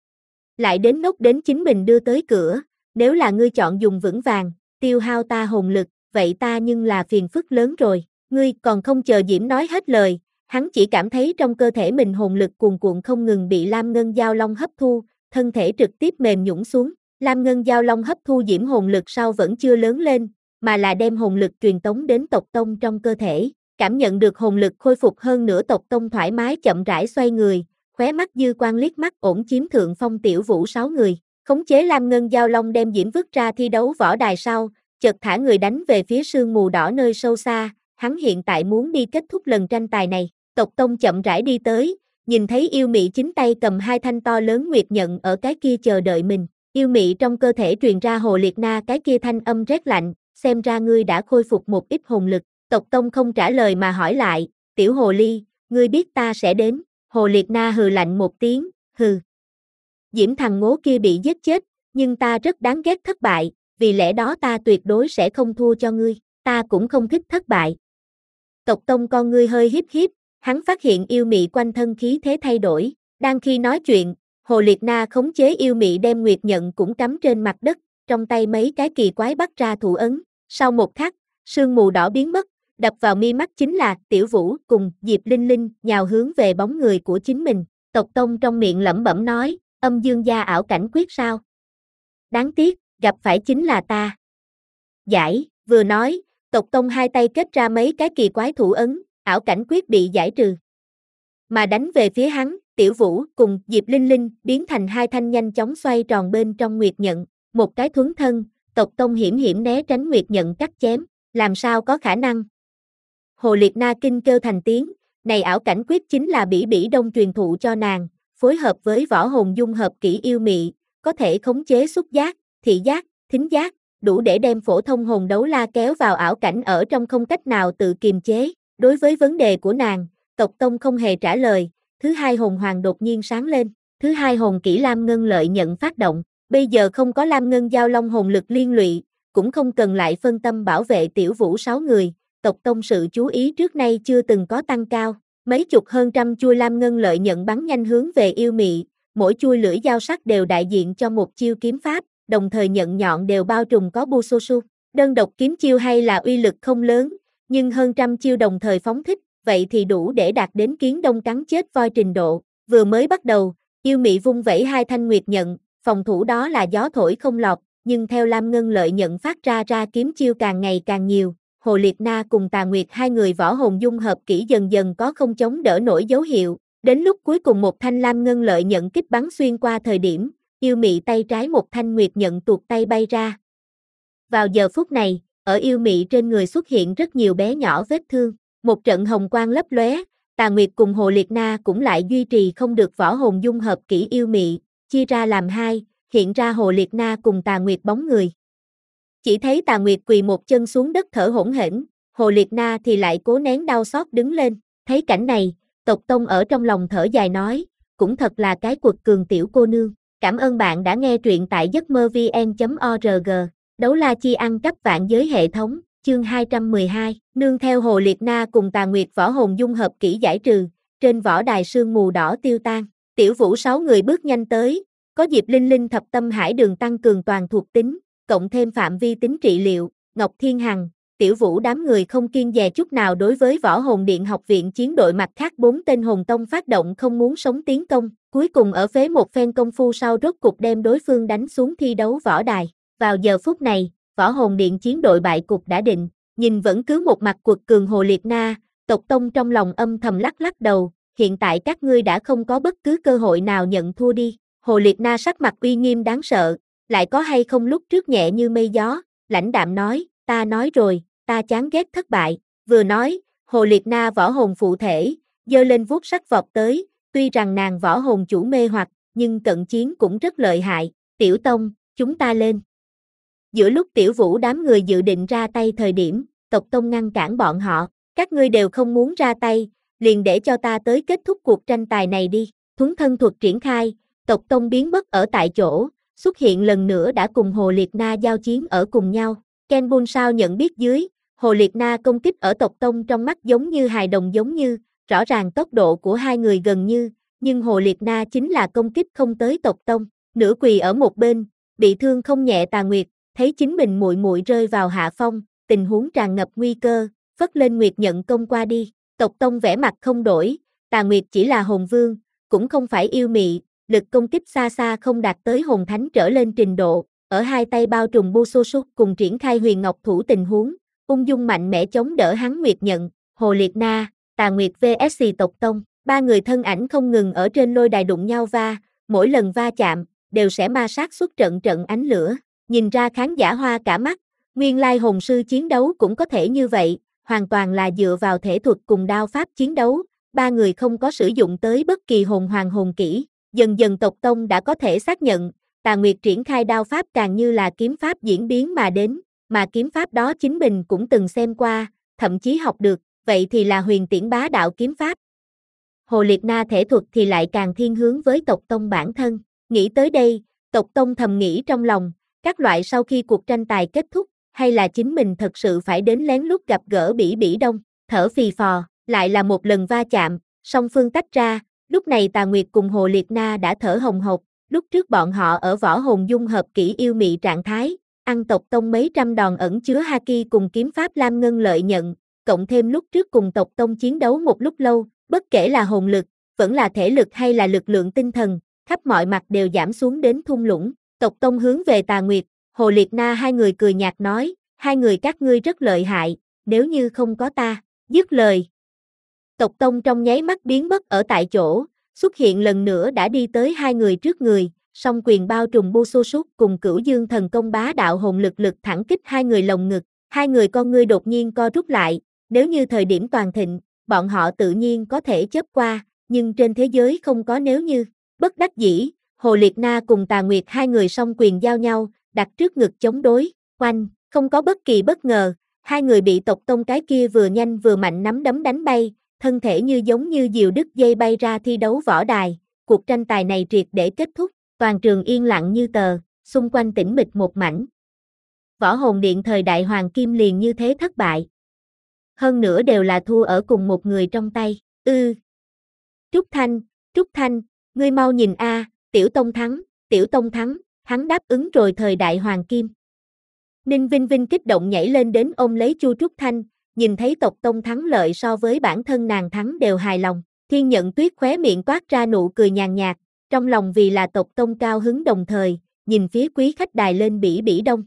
[SPEAKER 1] Lại đến nốt đến chính mình đưa tới cửa, nếu là ngươi chọn dùng vững vàng, tiêu hao ta hồn lực, vậy ta nhưng là phiền phức lớn rồi, ngươi còn không chờ Diễm nói hết lời, hắn chỉ cảm thấy trong cơ thể mình hồn lực cuồn cuộn không ngừng bị lam ngân giao long hấp thu, thân thể trực tiếp mềm nhũn xuống, lam ngân giao long hấp thu Diễm hồn lực sau vẫn chưa lớn lên, mà là đem hồn lực truyền tống đến tộc tông trong cơ thể, cảm nhận được hồn lực khôi phục hơn nữa tộc tông thoải mái chậm rãi xoay người, khóe mắt dư quan liếc mắt ổn chiếm thượng phong tiểu vũ sáu người, khống chế lam ngân giao long đem Diễm vứt ra thi đấu võ đài sau, chợt thả người đánh về phía sương mù đỏ nơi sâu xa, hắn hiện tại muốn đi kết thúc lần tranh tài này, tộc tông chậm rãi đi tới, nhìn thấy yêu mị chính tay cầm hai thanh to lớn nguyệt nhận ở cái kia chờ đợi mình, yêu mị trong cơ thể truyền ra Hồ Liệt Na cái kia thanh âm rét lạnh, xem ra ngươi đã khôi phục một ít hồn lực, tộc tông không trả lời mà hỏi lại, tiểu hồ ly, ngươi biết ta sẽ đến, Hồ Liệt Na hừ lạnh một tiếng, hừ. Diễm thằng ngố kia bị giết chết, nhưng ta rất đáng ghét thất bại, vì lẽ đó ta tuyệt đối sẽ không thua cho ngươi, ta cũng không thích thất bại. Tộc tông con ngươi hơi hiếp hiếp, hắn phát hiện yêu mị quanh thân khí thế thay đổi, đang khi nói chuyện, Hồ Liệt Na khống chế yêu mị đem nguyệt nhận cũng cắm trên mặt đất, trong tay mấy cái kỳ quái bắt ra thủ ấn, sau một khắc, sương mù đỏ biến mất, đập vào mi mắt chính là Tiểu Vũ cùng Diệp Linh Linh nhào hướng về bóng người của chính mình, tộc tông trong miệng lẩm bẩm nói, âm dương gia ảo cảnh quyết sao? Đáng tiếc, gặp phải chính là ta. Giải, vừa nói, tộc tông hai tay kết ra mấy cái kỳ quái thủ ấn, ảo cảnh quyết bị giải trừ. Mà đánh về phía hắn, Tiểu Vũ cùng Diệp Linh Linh biến thành hai thanh nhanh chóng xoay tròn bên trong nguyệt nhận, một cái thuấn thân, tộc tông hiểm hiểm né tránh nguyệt nhận cắt chém, làm sao có khả năng. Hồ Liệt Na kinh kêu thành tiếng, này ảo cảnh quyết chính là Bỉ Bỉ Đông truyền thụ cho nàng, phối hợp với võ hồn dung hợp kỹ yêu mị, có thể khống chế xúc giác, thị giác, thính giác, đủ để đem phổ thông hồn đấu la kéo vào ảo cảnh ở trong không cách nào tự kiềm chế. Đối với vấn đề của nàng, tộc tông không hề trả lời, thứ hai hồn hoàng đột nhiên sáng lên, thứ hai hồn kỹ lam ngân lợi nhận phát động, bây giờ không có lam ngân giao long hồn lực liên lụy, cũng không cần lại phân tâm bảo vệ Tiểu Vũ sáu người, tộc tông sự chú ý trước nay chưa từng có tăng cao, mấy chục hơn trăm chuôi lam ngân lợi nhận bắn nhanh hướng về yêu mị, mỗi chuôi lưỡi dao sắc đều đại diện cho một chiêu kiếm pháp, đồng thời nhận nhọn đều bao trùm có Busosu. Đơn độc kiếm chiêu hay là uy lực không lớn, nhưng hơn trăm chiêu đồng thời phóng thích, vậy thì đủ để đạt đến kiến đông cắn chết voi trình độ. Vừa mới bắt đầu, yêu mị vung vẩy hai thanh nguyệt nhận, phòng thủ đó là gió thổi không lọt, nhưng theo lam ngân lợi nhận phát ra ra kiếm chiêu càng ngày càng nhiều, Hồ Liệt Na cùng Tà Nguyệt hai người võ hồn dung hợp kỹ dần dần có không chống đỡ nổi dấu hiệu, đến lúc cuối cùng một thanh lam ngân lợi nhận kích bắn xuyên qua thời điểm, yêu mị tay trái một thanh nguyệt nhận tuột tay bay ra. Vào giờ phút này, ở yêu mị trên người xuất hiện rất nhiều bé nhỏ vết thương. Một trận hồng quang lấp lóe, Tà Nguyệt cùng Hồ Liệt Na cũng lại duy trì không được võ hồn dung hợp kỹ yêu mị, chia ra làm hai, hiện ra Hồ Liệt Na cùng Tà Nguyệt bóng người. Chỉ thấy Tà Nguyệt quỳ một chân xuống đất thở hổn hển, Hồ Liệt Na thì lại cố nén đau xót đứng lên. Thấy cảnh này, Tộc Tông ở trong lòng thở dài nói, cũng thật là cái quật cường tiểu cô nương. Cảm ơn bạn đã nghe truyện tại giấc mơ vn chấm org. Đấu la chi ăn cắp vạn giới hệ thống, chương hai trăm mười hai, nương theo Hồ Liệt Na cùng Tà Nguyệt võ hồn dung hợp kỹ giải trừ, trên võ đài sương mù đỏ tiêu tan. Tiểu Vũ sáu người bước nhanh tới, có Diệp Linh Linh thập tâm hải đường tăng cường toàn thuộc tính, cộng thêm phạm vi tính trị liệu, Ngọc Thiên Hằng, Tiểu Vũ đám người không kiêng dè chút nào đối với võ hồn điện học viện chiến đội mặt khác bốn tên hồn tông phát động không muốn sống tiến công, cuối cùng ở phế một phen công phu sau rốt cục đem đối phương đánh xuống thi đấu võ đài. Vào giờ phút này, võ hồn điện chiến đội bại cục đã định, nhìn vẫn cứ một mặt quật cường Hồ Liệt Na, Tộc Tông trong lòng âm thầm lắc lắc đầu, hiện tại các ngươi đã không có bất cứ cơ hội nào nhận thua đi. Hồ Liệt Na sắc mặt uy nghiêm đáng sợ, lại có hay không lúc trước nhẹ như mây gió, lãnh đạm nói, ta nói rồi, ta chán ghét thất bại. Vừa nói, Hồ Liệt Na võ hồn phụ thể, giơ lên vuốt sắc vọt tới, tuy rằng nàng võ hồn chủ mê hoặc, nhưng cận chiến cũng rất lợi hại. Tiểu Tông, chúng ta lên. Giữa lúc Tiểu Vũ đám người dự định ra tay thời điểm, Tộc Tông ngăn cản bọn họ, các ngươi đều không muốn ra tay, liền để cho ta tới kết thúc cuộc tranh tài này đi. Thuấn thân thuật triển khai, Tộc Tông biến mất ở tại chỗ, xuất hiện lần nữa đã cùng Hồ Liệt Na giao chiến ở cùng nhau. Ken Bun sao nhận biết dưới, Hồ Liệt Na công kích ở Tộc Tông trong mắt giống như hài đồng giống như, rõ ràng tốc độ của hai người gần như, nhưng Hồ Liệt Na chính là công kích không tới Tộc Tông. Nửa quỳ ở một bên, bị thương không nhẹ Tà Nguyệt, thấy chính mình muội muội rơi vào hạ phong, tình huống tràn ngập nguy cơ, phất lên Nguyệt nhận công qua đi. Tộc Tông vẻ mặt không đổi, Tà Nguyệt chỉ là hồn vương, cũng không phải yêu mị, lực công kích xa xa không đạt tới hồn thánh trở lên trình độ, ở hai tay bao trùm bu sô sút cùng triển khai huyền ngọc thủ tình huống, ung dung mạnh mẽ chống đỡ hắn Nguyệt nhận. Hồ Liệt Na, Tà Nguyệt vs Tộc Tông, ba người thân ảnh không ngừng ở trên lôi đài đụng nhau va, mỗi lần va chạm đều sẽ ma sát xuất trận trận ánh lửa, nhìn ra khán giả hoa cả mắt. Nguyên lai hồn sư chiến đấu cũng có thể như vậy, hoàn toàn là dựa vào thể thuật cùng đao pháp chiến đấu, ba người không có sử dụng tới bất kỳ hồn hoàng hồn kỹ. Dần dần Tộc Tông đã có thể xác nhận, Tà Nguyệt triển khai đao pháp càng như là kiếm pháp diễn biến mà đến, mà kiếm pháp đó chính mình cũng từng xem qua, thậm chí học được, vậy thì là huyền tiễn bá đạo kiếm pháp. Hồ Liệt Na thể thuật thì lại càng thiên hướng với Tộc Tông bản thân. Nghĩ tới đây, Tộc Tông thầm nghĩ trong lòng, các loại sau khi cuộc tranh tài kết thúc, hay là chính mình thật sự phải đến lén lút gặp gỡ Bỉ Bỉ Đông. Thở phì phò, lại là một lần va chạm, song phương tách ra, lúc này Tà Nguyệt cùng Hồ Liệt Na đã thở hồng hộc, lúc trước bọn họ ở võ hồn dung hợp kỹ yêu mị trạng thái, ăn Tộc Tông mấy trăm đòn ẩn chứa haki cùng kiếm pháp lam ngân lợi nhận, cộng thêm lúc trước cùng Tộc Tông chiến đấu một lúc lâu, bất kể là hồn lực, vẫn là thể lực hay là lực lượng tinh thần, khắp mọi mặt đều giảm xuống đến thung lũng. Tộc Tông hướng về Tà Nguyệt, Hồ Liệt Na hai người cười nhạt nói, hai người các ngươi rất lợi hại, nếu như không có ta. Dứt lời, Tộc Tông trong nháy mắt biến mất ở tại chỗ, xuất hiện lần nữa đã đi tới hai người trước người, song quyền bao trùm bu sô sút cùng Cửu Dương thần công bá đạo hồn lực lực thẳng kích hai người lồng ngực, hai người con ngươi đột nhiên co rút lại, nếu như thời điểm toàn thịnh, bọn họ tự nhiên có thể chớp qua, nhưng trên thế giới không có nếu như. Bất đắc dĩ, Hồ Liệt Na cùng Tà Nguyệt hai người song quyền giao nhau, đặt trước ngực chống đối, oanh, không có bất kỳ bất ngờ, hai người bị Tộc Tông cái kia vừa nhanh vừa mạnh nắm đấm đánh bay, thân thể như giống như diều đứt dây bay ra thi đấu võ đài. Cuộc tranh tài này triệt để kết thúc, toàn trường yên lặng như tờ, xung quanh tĩnh mịch một mảnh. Võ hồn điện thời đại Hoàng Kim liền như thế thất bại. Hơn nữa đều là thua ở cùng một người trong tay. Ư. Trúc Thanh, Trúc Thanh, ngươi mau nhìn a, Tiểu Tông thắng, Tiểu Tông thắng, hắn đáp ứng rồi thời đại Hoàng Kim. Ninh Vinh Vinh kích động nhảy lên đến ôm lấy Chu Trúc Thanh, nhìn thấy Tộc Tông thắng lợi so với bản thân nàng thắng đều hài lòng. Thiên Nhận Tuyết khóe miệng toát ra nụ cười nhàn nhạt, trong lòng vì là Tộc Tông cao hứng đồng thời, nhìn phía quý khách đài lên Bỉ Bỉ Đông.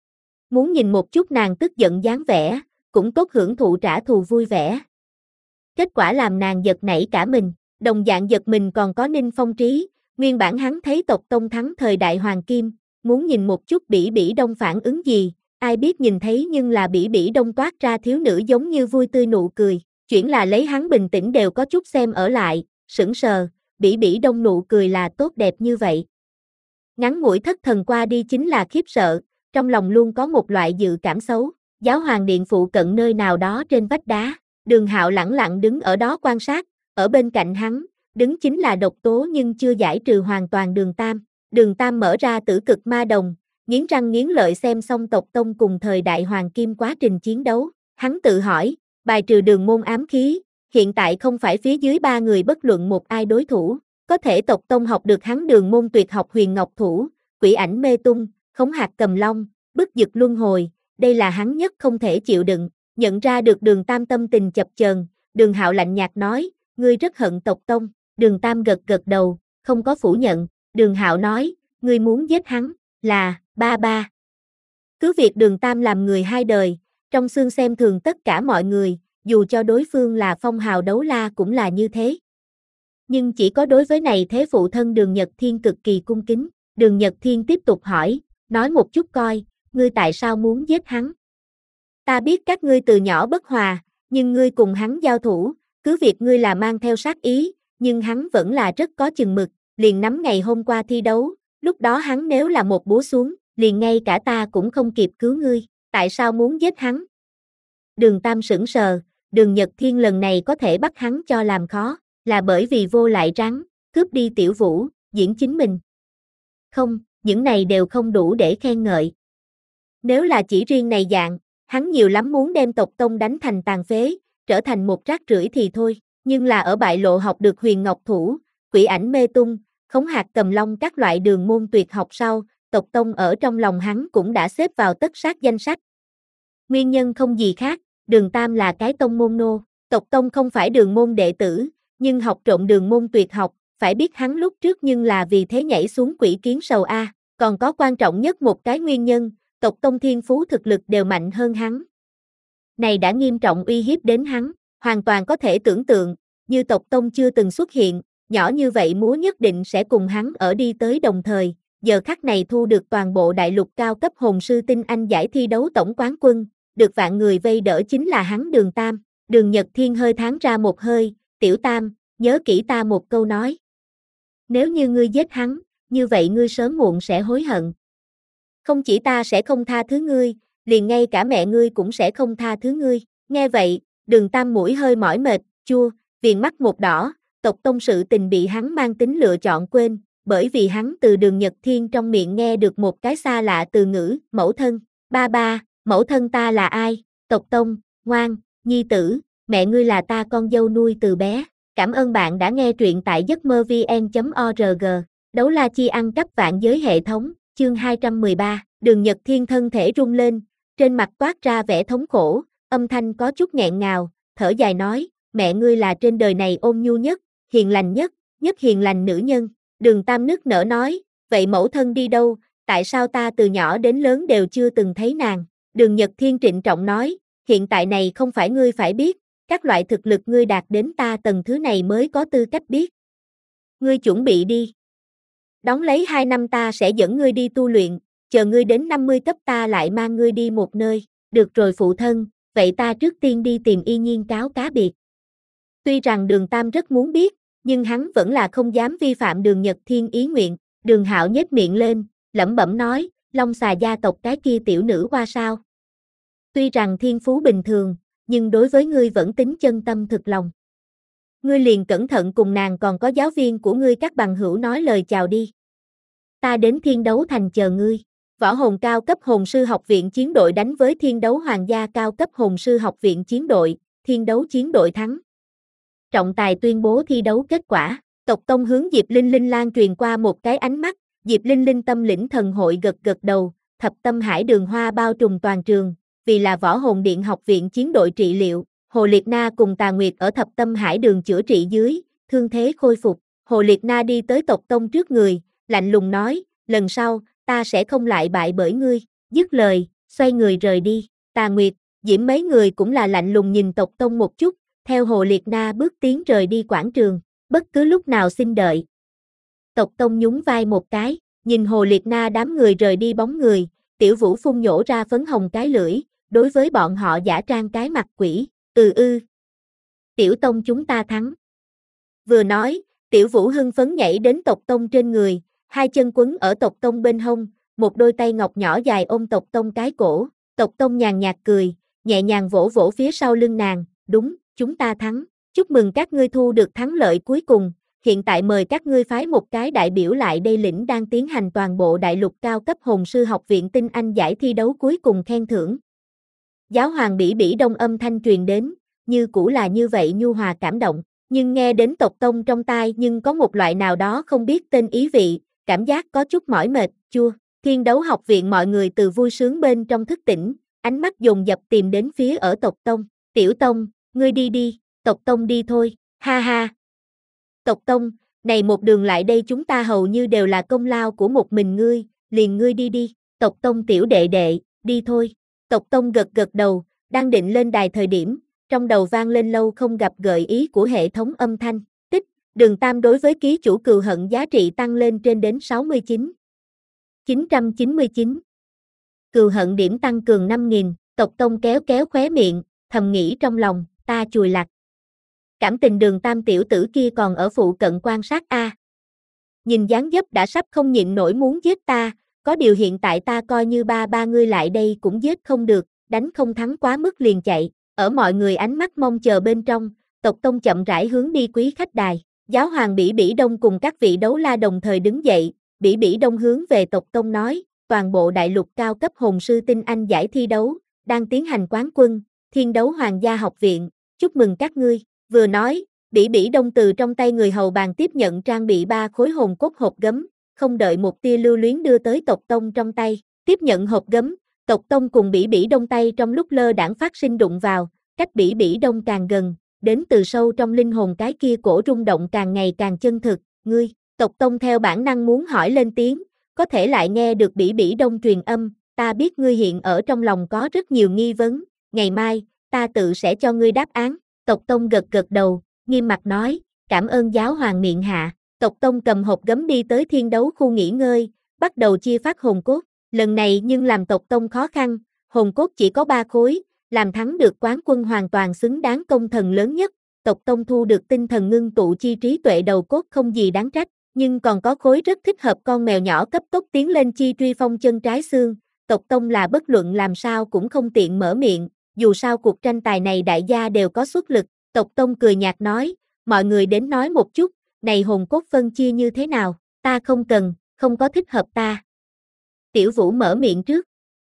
[SPEAKER 1] Muốn nhìn một chút nàng tức giận dáng vẻ, cũng tốt hưởng thụ trả thù vui vẻ. Kết quả làm nàng giật nảy cả mình, đồng dạng giật mình còn có Ninh Phong Trí, nguyên bản hắn thấy Tộc Tông thắng thời đại Hoàng Kim, muốn nhìn một chút Bỉ Bỉ Đông phản ứng gì, ai biết nhìn thấy nhưng là Bỉ Bỉ Đông toát ra thiếu nữ giống như vui tươi nụ cười, chuyển là lấy hắn bình tĩnh đều có chút xem ở lại, sững sờ, Bỉ Bỉ Đông nụ cười là tốt đẹp như vậy. Ngắn ngủi thất thần qua đi chính là khiếp sợ, trong lòng luôn có một loại dự cảm xấu, giáo hoàng điện phụ cận nơi nào đó trên vách đá, Đường Hạo lẳng lặng đứng ở đó quan sát, ở bên cạnh hắn, đứng chính là độc tố nhưng chưa giải trừ hoàn toàn Đường Tam. Đường Tam mở ra tử cực ma đồng, nghiến răng nghiến lợi xem xong tộc tông cùng thời đại hoàng kim quá trình chiến đấu, hắn tự hỏi, bài trừ đường môn ám khí, hiện tại không phải phía dưới ba người bất luận một ai đối thủ, có thể tộc tông học được hắn đường môn tuyệt học huyền ngọc thủ, quỷ ảnh mê tung, khống hạt cầm long, bức dực luân hồi, đây là hắn nhất không thể chịu đựng, nhận ra được Đường Tam tâm tình chập chờn, Đường Hạo lạnh nhạt nói, ngươi rất hận tộc tông, Đường Tam gật gật đầu, không có phủ nhận, Đường Hạo nói, ngươi muốn giết hắn, là, ba ba. Cứ việc Đường Tam làm người hai đời, trong xương xem thường tất cả mọi người, dù cho đối phương là phong hào đấu la cũng là như thế. Nhưng chỉ có đối với này thế phụ thân Đường Nhật Thiên cực kỳ cung kính, Đường Nhật Thiên tiếp tục hỏi, nói một chút coi, ngươi tại sao muốn giết hắn? Ta biết các ngươi từ nhỏ bất hòa, nhưng ngươi cùng hắn giao thủ, cứ việc ngươi là mang theo sát ý, nhưng hắn vẫn là rất có chừng mực, liền nắm ngày hôm qua thi đấu, lúc đó hắn nếu là một búa xuống, liền ngay cả ta cũng không kịp cứu ngươi, tại sao muốn giết hắn? Đường Tam sững sờ, Đường Nhật Thiên lần này có thể bắt hắn cho làm khó, là bởi vì vô lại rắn, cướp đi Tiểu Vũ, diễn chính mình. Không, những này đều không đủ để khen ngợi. Nếu là chỉ riêng này dạng, hắn nhiều lắm muốn đem tộc tông đánh thành tàn phế, trở thành một rác rưởi thì thôi, nhưng là ở bại lộ học được huyền ngọc thủ, quỷ ảnh mê tung, khống hạt cầm long các loại đường môn tuyệt học sau, tộc tông ở trong lòng hắn cũng đã xếp vào tất sát danh sách. Nguyên nhân không gì khác, Đường Tam là cái tông môn nô, tộc tông không phải đường môn đệ tử, nhưng học trộm đường môn tuyệt học, phải biết hắn lúc trước nhưng là vì thế nhảy xuống quỷ kiến sầu A, còn có quan trọng nhất một cái nguyên nhân, tộc tông thiên phú thực lực đều mạnh hơn hắn. Này đã nghiêm trọng uy hiếp đến hắn, hoàn toàn có thể tưởng tượng, như tộc tông chưa từng xuất hiện, nhỏ như vậy múa nhất định sẽ cùng hắn ở đi tới đồng thời, giờ khắc này thu được toàn bộ đại lục cao cấp hồn sư tinh anh giải thi đấu tổng quán quân, được vạn người vây đỡ chính là hắn Đường Tam. Đường Nhật Thiên hơi thán ra một hơi, Tiểu Tam, nhớ kỹ ta một câu nói. Nếu như ngươi giết hắn, như vậy ngươi sớm muộn sẽ hối hận. Không chỉ ta sẽ không tha thứ ngươi, liền ngay cả mẹ ngươi cũng sẽ không tha thứ ngươi. Nghe vậy, Đường Tam mũi hơi mỏi mệt, chua, viền mắt một đỏ, tộc tông sự tình bị hắn mang tính lựa chọn quên, bởi vì hắn từ Đường Nhật Thiên trong miệng nghe được một cái xa lạ từ ngữ, mẫu thân, ba ba, mẫu thân ta là ai? Tộc tông, ngoan, nhi tử, mẹ ngươi là ta con dâu nuôi từ bé. Cảm ơn bạn đã nghe truyện tại giấc mơ vn chấm org. Đấu la chi ăn cắp vạn giới hệ thống, chương hai trăm mười ba, Đường Nhật Thiên thân thể rung lên, trên mặt toát ra vẻ thống khổ, âm thanh có chút nghẹn ngào, thở dài nói, mẹ ngươi là trên đời này ôn nhu nhất, hiền lành nhất, nhất hiền lành nữ nhân. Đường Tam nức nở nói, vậy mẫu thân đi đâu, tại sao ta từ nhỏ đến lớn đều chưa từng thấy nàng? Đường Nhật Thiên trịnh trọng nói, hiện tại này không phải ngươi phải biết, các loại thực lực ngươi đạt đến ta tầng thứ này mới có tư cách biết. Ngươi chuẩn bị đi. Đón lấy hai năm ta sẽ dẫn ngươi đi tu luyện, chờ ngươi đến năm mươi cấp ta lại mang ngươi đi một nơi, được rồi phụ thân, vậy ta trước tiên đi tìm Y Nhiên cáo cá biệt. Tuy rằng Đường Tam rất muốn biết, nhưng hắn vẫn là không dám vi phạm Đường Nhật Thiên ý nguyện, Đường Hạo nhếch miệng lên, lẩm bẩm nói, Long xà gia tộc cái kia tiểu nữ hoa sao. Tuy rằng thiên phú bình thường, nhưng đối với ngươi vẫn tính chân tâm thực lòng. Ngươi liền cẩn thận cùng nàng còn có giáo viên của ngươi các bằng hữu nói lời chào đi. Ta đến Thiên Đấu Thành chờ ngươi. Võ hồn cao cấp hồn sư học viện chiến đội đánh với Thiên Đấu Hoàng gia cao cấp hồn sư học viện chiến đội, Thiên Đấu chiến đội thắng. Trọng tài tuyên bố thi đấu kết quả, tộc tông hướng Diệp Linh Linh lan truyền qua một cái ánh mắt, Diệp Linh Linh tâm lĩnh thần hội gật gật đầu, thập tâm hải đường hoa bao trùm toàn trường, vì là võ hồn điện học viện chiến đội trị liệu, Hồ Liệt Na cùng Tà Nguyệt ở thập tâm hải đường chữa trị dưới, thương thế khôi phục, Hồ Liệt Na đi tới tộc tông trước người, lạnh lùng nói, lần sau, ta sẽ không lại bại bởi ngươi, dứt lời, xoay người rời đi, Tà Nguyệt, Diễm mấy người cũng là lạnh lùng nhìn tộc tông một chút, theo Hồ Liệt Na bước tiến rời đi quảng trường, bất cứ lúc nào xin đợi. Tộc tông nhún vai một cái, nhìn Hồ Liệt Na đám người rời đi bóng người, Tiểu Vũ phun nhổ ra phấn hồng cái lưỡi, đối với bọn họ giả trang cái mặt quỷ, ừ ư. Tiểu Tông chúng ta thắng. Vừa nói, Tiểu Vũ hưng phấn nhảy đến Tộc Tông trên người, hai chân quấn ở Tộc Tông bên hông, một đôi tay ngọc nhỏ dài ôm Tộc Tông cái cổ. Tộc Tông nhàn nhạt cười, nhẹ nhàng vỗ vỗ phía sau lưng nàng, đúng, chúng ta thắng. Chúc mừng các ngươi thu được thắng lợi cuối cùng, hiện tại mời các ngươi phái một cái đại biểu lại đây lĩnh đang tiến hành toàn bộ đại lục cao cấp hồn sư học viện tinh anh giải thi đấu cuối cùng khen thưởng. Giáo hoàng bỉ bỉ đông âm thanh truyền đến, như cũ là như vậy nhu hòa cảm động, nhưng nghe đến Tộc Tông trong tai nhưng có một loại nào đó không biết tên ý vị, cảm giác có chút mỏi mệt, chua. Thiên đấu học viện mọi người từ vui sướng bên trong thức tỉnh, ánh mắt dồn dập tìm đến phía ở Tộc Tông. Tiểu Tông, ngươi đi đi, Tộc Tông đi thôi, ha ha. Tộc Tông, này một đường lại đây chúng ta hầu như đều là công lao của một mình ngươi, liền ngươi đi đi, Tộc Tông tiểu đệ đệ, đi thôi. Tộc Tông gật gật đầu, đang định lên đài thời điểm, trong đầu vang lên lâu không gặp gợi ý của hệ thống âm thanh, tích, Đường Tam đối với ký chủ cừu hận giá trị tăng lên trên đến sáu mươi chín. chín trăm chín mươi chín. Cừu hận điểm tăng cường năm nghìn, Tộc Tông kéo kéo khóe miệng, thầm nghĩ trong lòng, ta chùi lặt. Cảm tình Đường Tam tiểu tử kia còn ở phụ cận quan sát a. Nhìn dáng dấp đã sắp không nhịn nổi muốn giết ta, có điều hiện tại ta coi như ba ba ngươi lại đây cũng giết không được, đánh không thắng quá mức liền chạy. Ở mọi người ánh mắt mong chờ bên trong, Tộc Tông chậm rãi hướng đi quý khách đài. Giáo hoàng bỉ bỉ đông cùng các vị đấu la đồng thời đứng dậy, bỉ bỉ đông hướng về Tộc Tông nói, toàn bộ đại lục cao cấp hồn sư tinh anh giải thi đấu, đang tiến hành quán quân, thiên đấu hoàng gia học viện, chúc mừng các ngươi. Vừa nói, bỉ bỉ đông từ trong tay người hầu bàn tiếp nhận trang bị ba khối hồn cốt hộp gấm, không đợi một tia lưu luyến đưa tới Tộc Tông trong tay, tiếp nhận hộp gấm, Tộc Tông cùng bỉ bỉ đông tay trong lúc lơ đãng phát sinh đụng vào, cách bỉ bỉ đông càng gần, đến từ sâu trong linh hồn cái kia cổ rung động càng ngày càng chân thực, ngươi, Tộc Tông theo bản năng muốn hỏi lên tiếng, có thể lại nghe được bỉ bỉ đông truyền âm, ta biết ngươi hiện ở trong lòng có rất nhiều nghi vấn, ngày mai, ta tự sẽ cho ngươi đáp án. Tộc Tông gật gật đầu, nghiêm mặt nói, cảm ơn giáo hoàng miệng hạ. Tộc Tông cầm hộp gấm đi tới thiên đấu khu nghỉ ngơi, bắt đầu chia phát hồn cốt. Lần này nhưng làm Tộc Tông khó khăn, hồn cốt chỉ có ba khối, làm thắng được quán quân hoàn toàn xứng đáng công thần lớn nhất. Tộc Tông thu được tinh thần ngưng tụ chi trí tuệ đầu cốt không gì đáng trách, nhưng còn có khối rất thích hợp con mèo nhỏ cấp tốc tiến lên chi truy phong chân trái xương. Tộc Tông là bất luận làm sao cũng không tiện mở miệng, dù sao cuộc tranh tài này đại gia đều có xuất lực. Tộc Tông cười nhạt nói, mọi người đến nói một chút, này hồn cốt phân chia như thế nào, ta không cần, không có thích hợp ta. Tiểu Vũ mở miệng trước.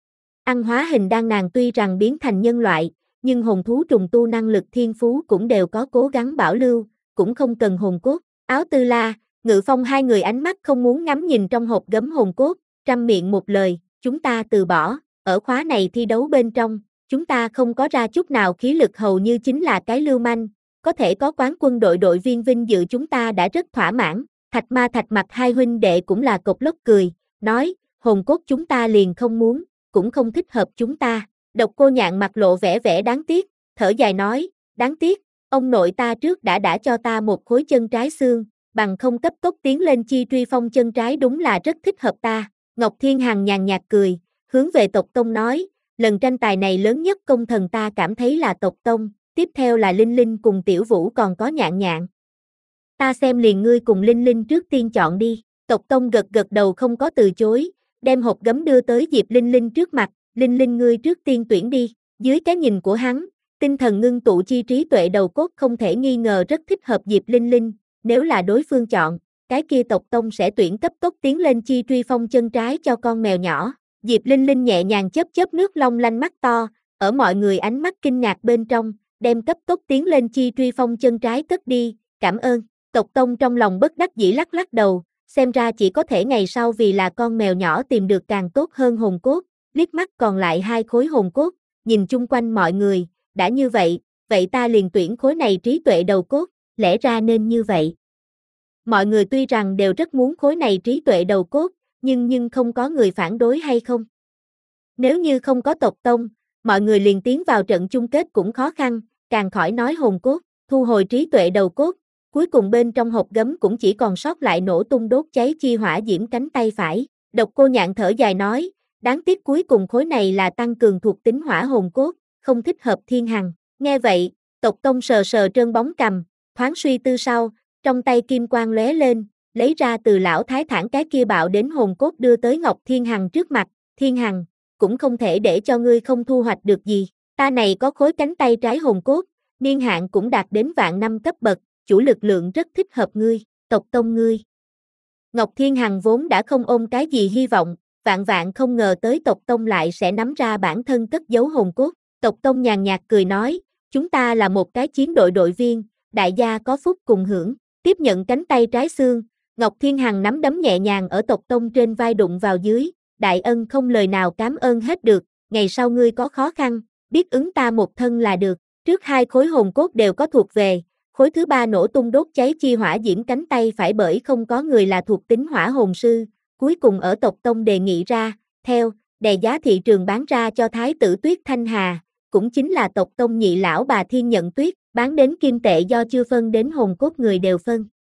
[SPEAKER 1] Ăn hóa hình đan nàng tuy rằng biến thành nhân loại, nhưng hồn thú trùng tu năng lực thiên phú cũng đều có cố gắng bảo lưu, cũng không cần hồn cốt. Áo Tư La, Ngự Phong hai người ánh mắt không muốn ngắm nhìn trong hộp gấm hồn cốt, trăm miệng một lời, chúng ta từ bỏ, ở khóa này thi đấu bên trong, chúng ta không có ra chút nào khí lực hầu như chính là cái lưu manh, có thể có quán quân đội đội viên vinh dự chúng ta đã rất thỏa mãn. Thạch Ma Thạch Mặt hai huynh đệ cũng là cộc lốc cười, nói, hồn cốt chúng ta liền không muốn, cũng không thích hợp chúng ta. Độc Cô Nhạn mặt lộ vẻ vẻ đáng tiếc, thở dài nói, đáng tiếc, ông nội ta trước đã đã cho ta một khối chân trái xương, bằng không cấp tốc tiến lên chi truy phong chân trái đúng là rất thích hợp ta. Ngọc Thiên Hằng nhàn nhạt cười, hướng về Tộc Tông nói, lần tranh tài này lớn nhất công thần ta cảm thấy là Tộc Tông, tiếp theo là Linh Linh cùng Tiểu Vũ còn có Nhạn Nhạn. Ta xem liền ngươi cùng Linh Linh trước tiên chọn đi. Tộc Tông gật gật đầu không có từ chối, đem hộp gấm đưa tới Diệp Linh Linh trước mặt, Linh Linh ngươi trước tiên tuyển đi. Dưới cái nhìn của hắn, tinh thần ngưng tụ chi trí tuệ đầu cốt không thể nghi ngờ rất thích hợp Diệp Linh Linh, nếu là đối phương chọn, cái kia Tộc Tông sẽ tuyển cấp tốc tiến lên chi truy phong chân trái cho con mèo nhỏ. Diệp Linh Linh nhẹ nhàng chớp chớp nước long lanh mắt to, ở mọi người ánh mắt kinh ngạc bên trong, đem cấp tốc tiến lên chi truy phong chân trái cất đi, cảm ơn. Tộc Tông trong lòng bất đắc dĩ lắc lắc đầu, xem ra chỉ có thể ngày sau vì là con mèo nhỏ tìm được càng tốt hơn hồn cốt, liếc mắt còn lại hai khối hồn cốt, nhìn chung quanh mọi người, đã như vậy, vậy ta liền tuyển khối này trí tuệ đầu cốt, lẽ ra nên như vậy. Mọi người tuy rằng đều rất muốn khối này trí tuệ đầu cốt, nhưng nhưng không có người phản đối hay không. Nếu như không có Tộc Tông, mọi người liền tiến vào trận chung kết cũng khó khăn, càng khỏi nói hồn cốt, thu hồi trí tuệ đầu cốt, cuối cùng bên trong hộp gấm cũng chỉ còn sót lại nổ tung đốt cháy chi hỏa diễm cánh tay phải. Độc Cô Nhạn thở dài nói, Đáng tiếc cuối cùng khối này là tăng cường thuộc tính hỏa hồn cốt, không thích hợp Thiên Hằng. Nghe vậy, Tộc Tông sờ sờ trơn bóng cằm, thoáng suy tư sau, trong tay kim quang lóe lên, lấy ra từ lão thái thản cái kia bạo đến hồn cốt đưa tới Ngọc Thiên Hằng trước mặt. Thiên Hằng, cũng không thể để cho ngươi không thu hoạch được gì. Ta này có khối cánh tay trái hồn cốt, niên hạn cũng đạt đến vạn năm cấp bậc, chủ lực lượng rất thích hợp ngươi, Tộc Tông ngươi. Ngọc Thiên Hằng vốn đã không ôm cái gì hy vọng, vạn vạn không ngờ tới Tộc Tông lại sẽ nắm ra bản thân cất giấu hồn cốt. Tộc Tông nhàn nhạt cười nói, chúng ta là một cái chiến đội đội viên, đại gia có phúc cùng hưởng. Tiếp nhận cánh tay trái xương, Ngọc Thiên Hằng nắm đấm nhẹ nhàng ở Tộc Tông trên vai đụng vào dưới, đại ân không lời nào cảm ơn hết được, ngày sau ngươi có khó khăn, biết ứng ta một thân là được. Trước hai khối hồn cốt đều có thuộc về, khối thứ ba nổ tung đốt cháy chi hỏa diễm cánh tay phải bởi không có người là thuộc tính hỏa hồn sư, cuối cùng ở Tộc Tông đề nghị ra, theo, đè giá thị trường bán ra cho Thái tử Tuyết Thanh Hà, cũng chính là Tộc Tông nhị lão bà Thiên Nhận Tuyết, bán đến kim tệ do chưa phân đến hồn cốt người đều phân.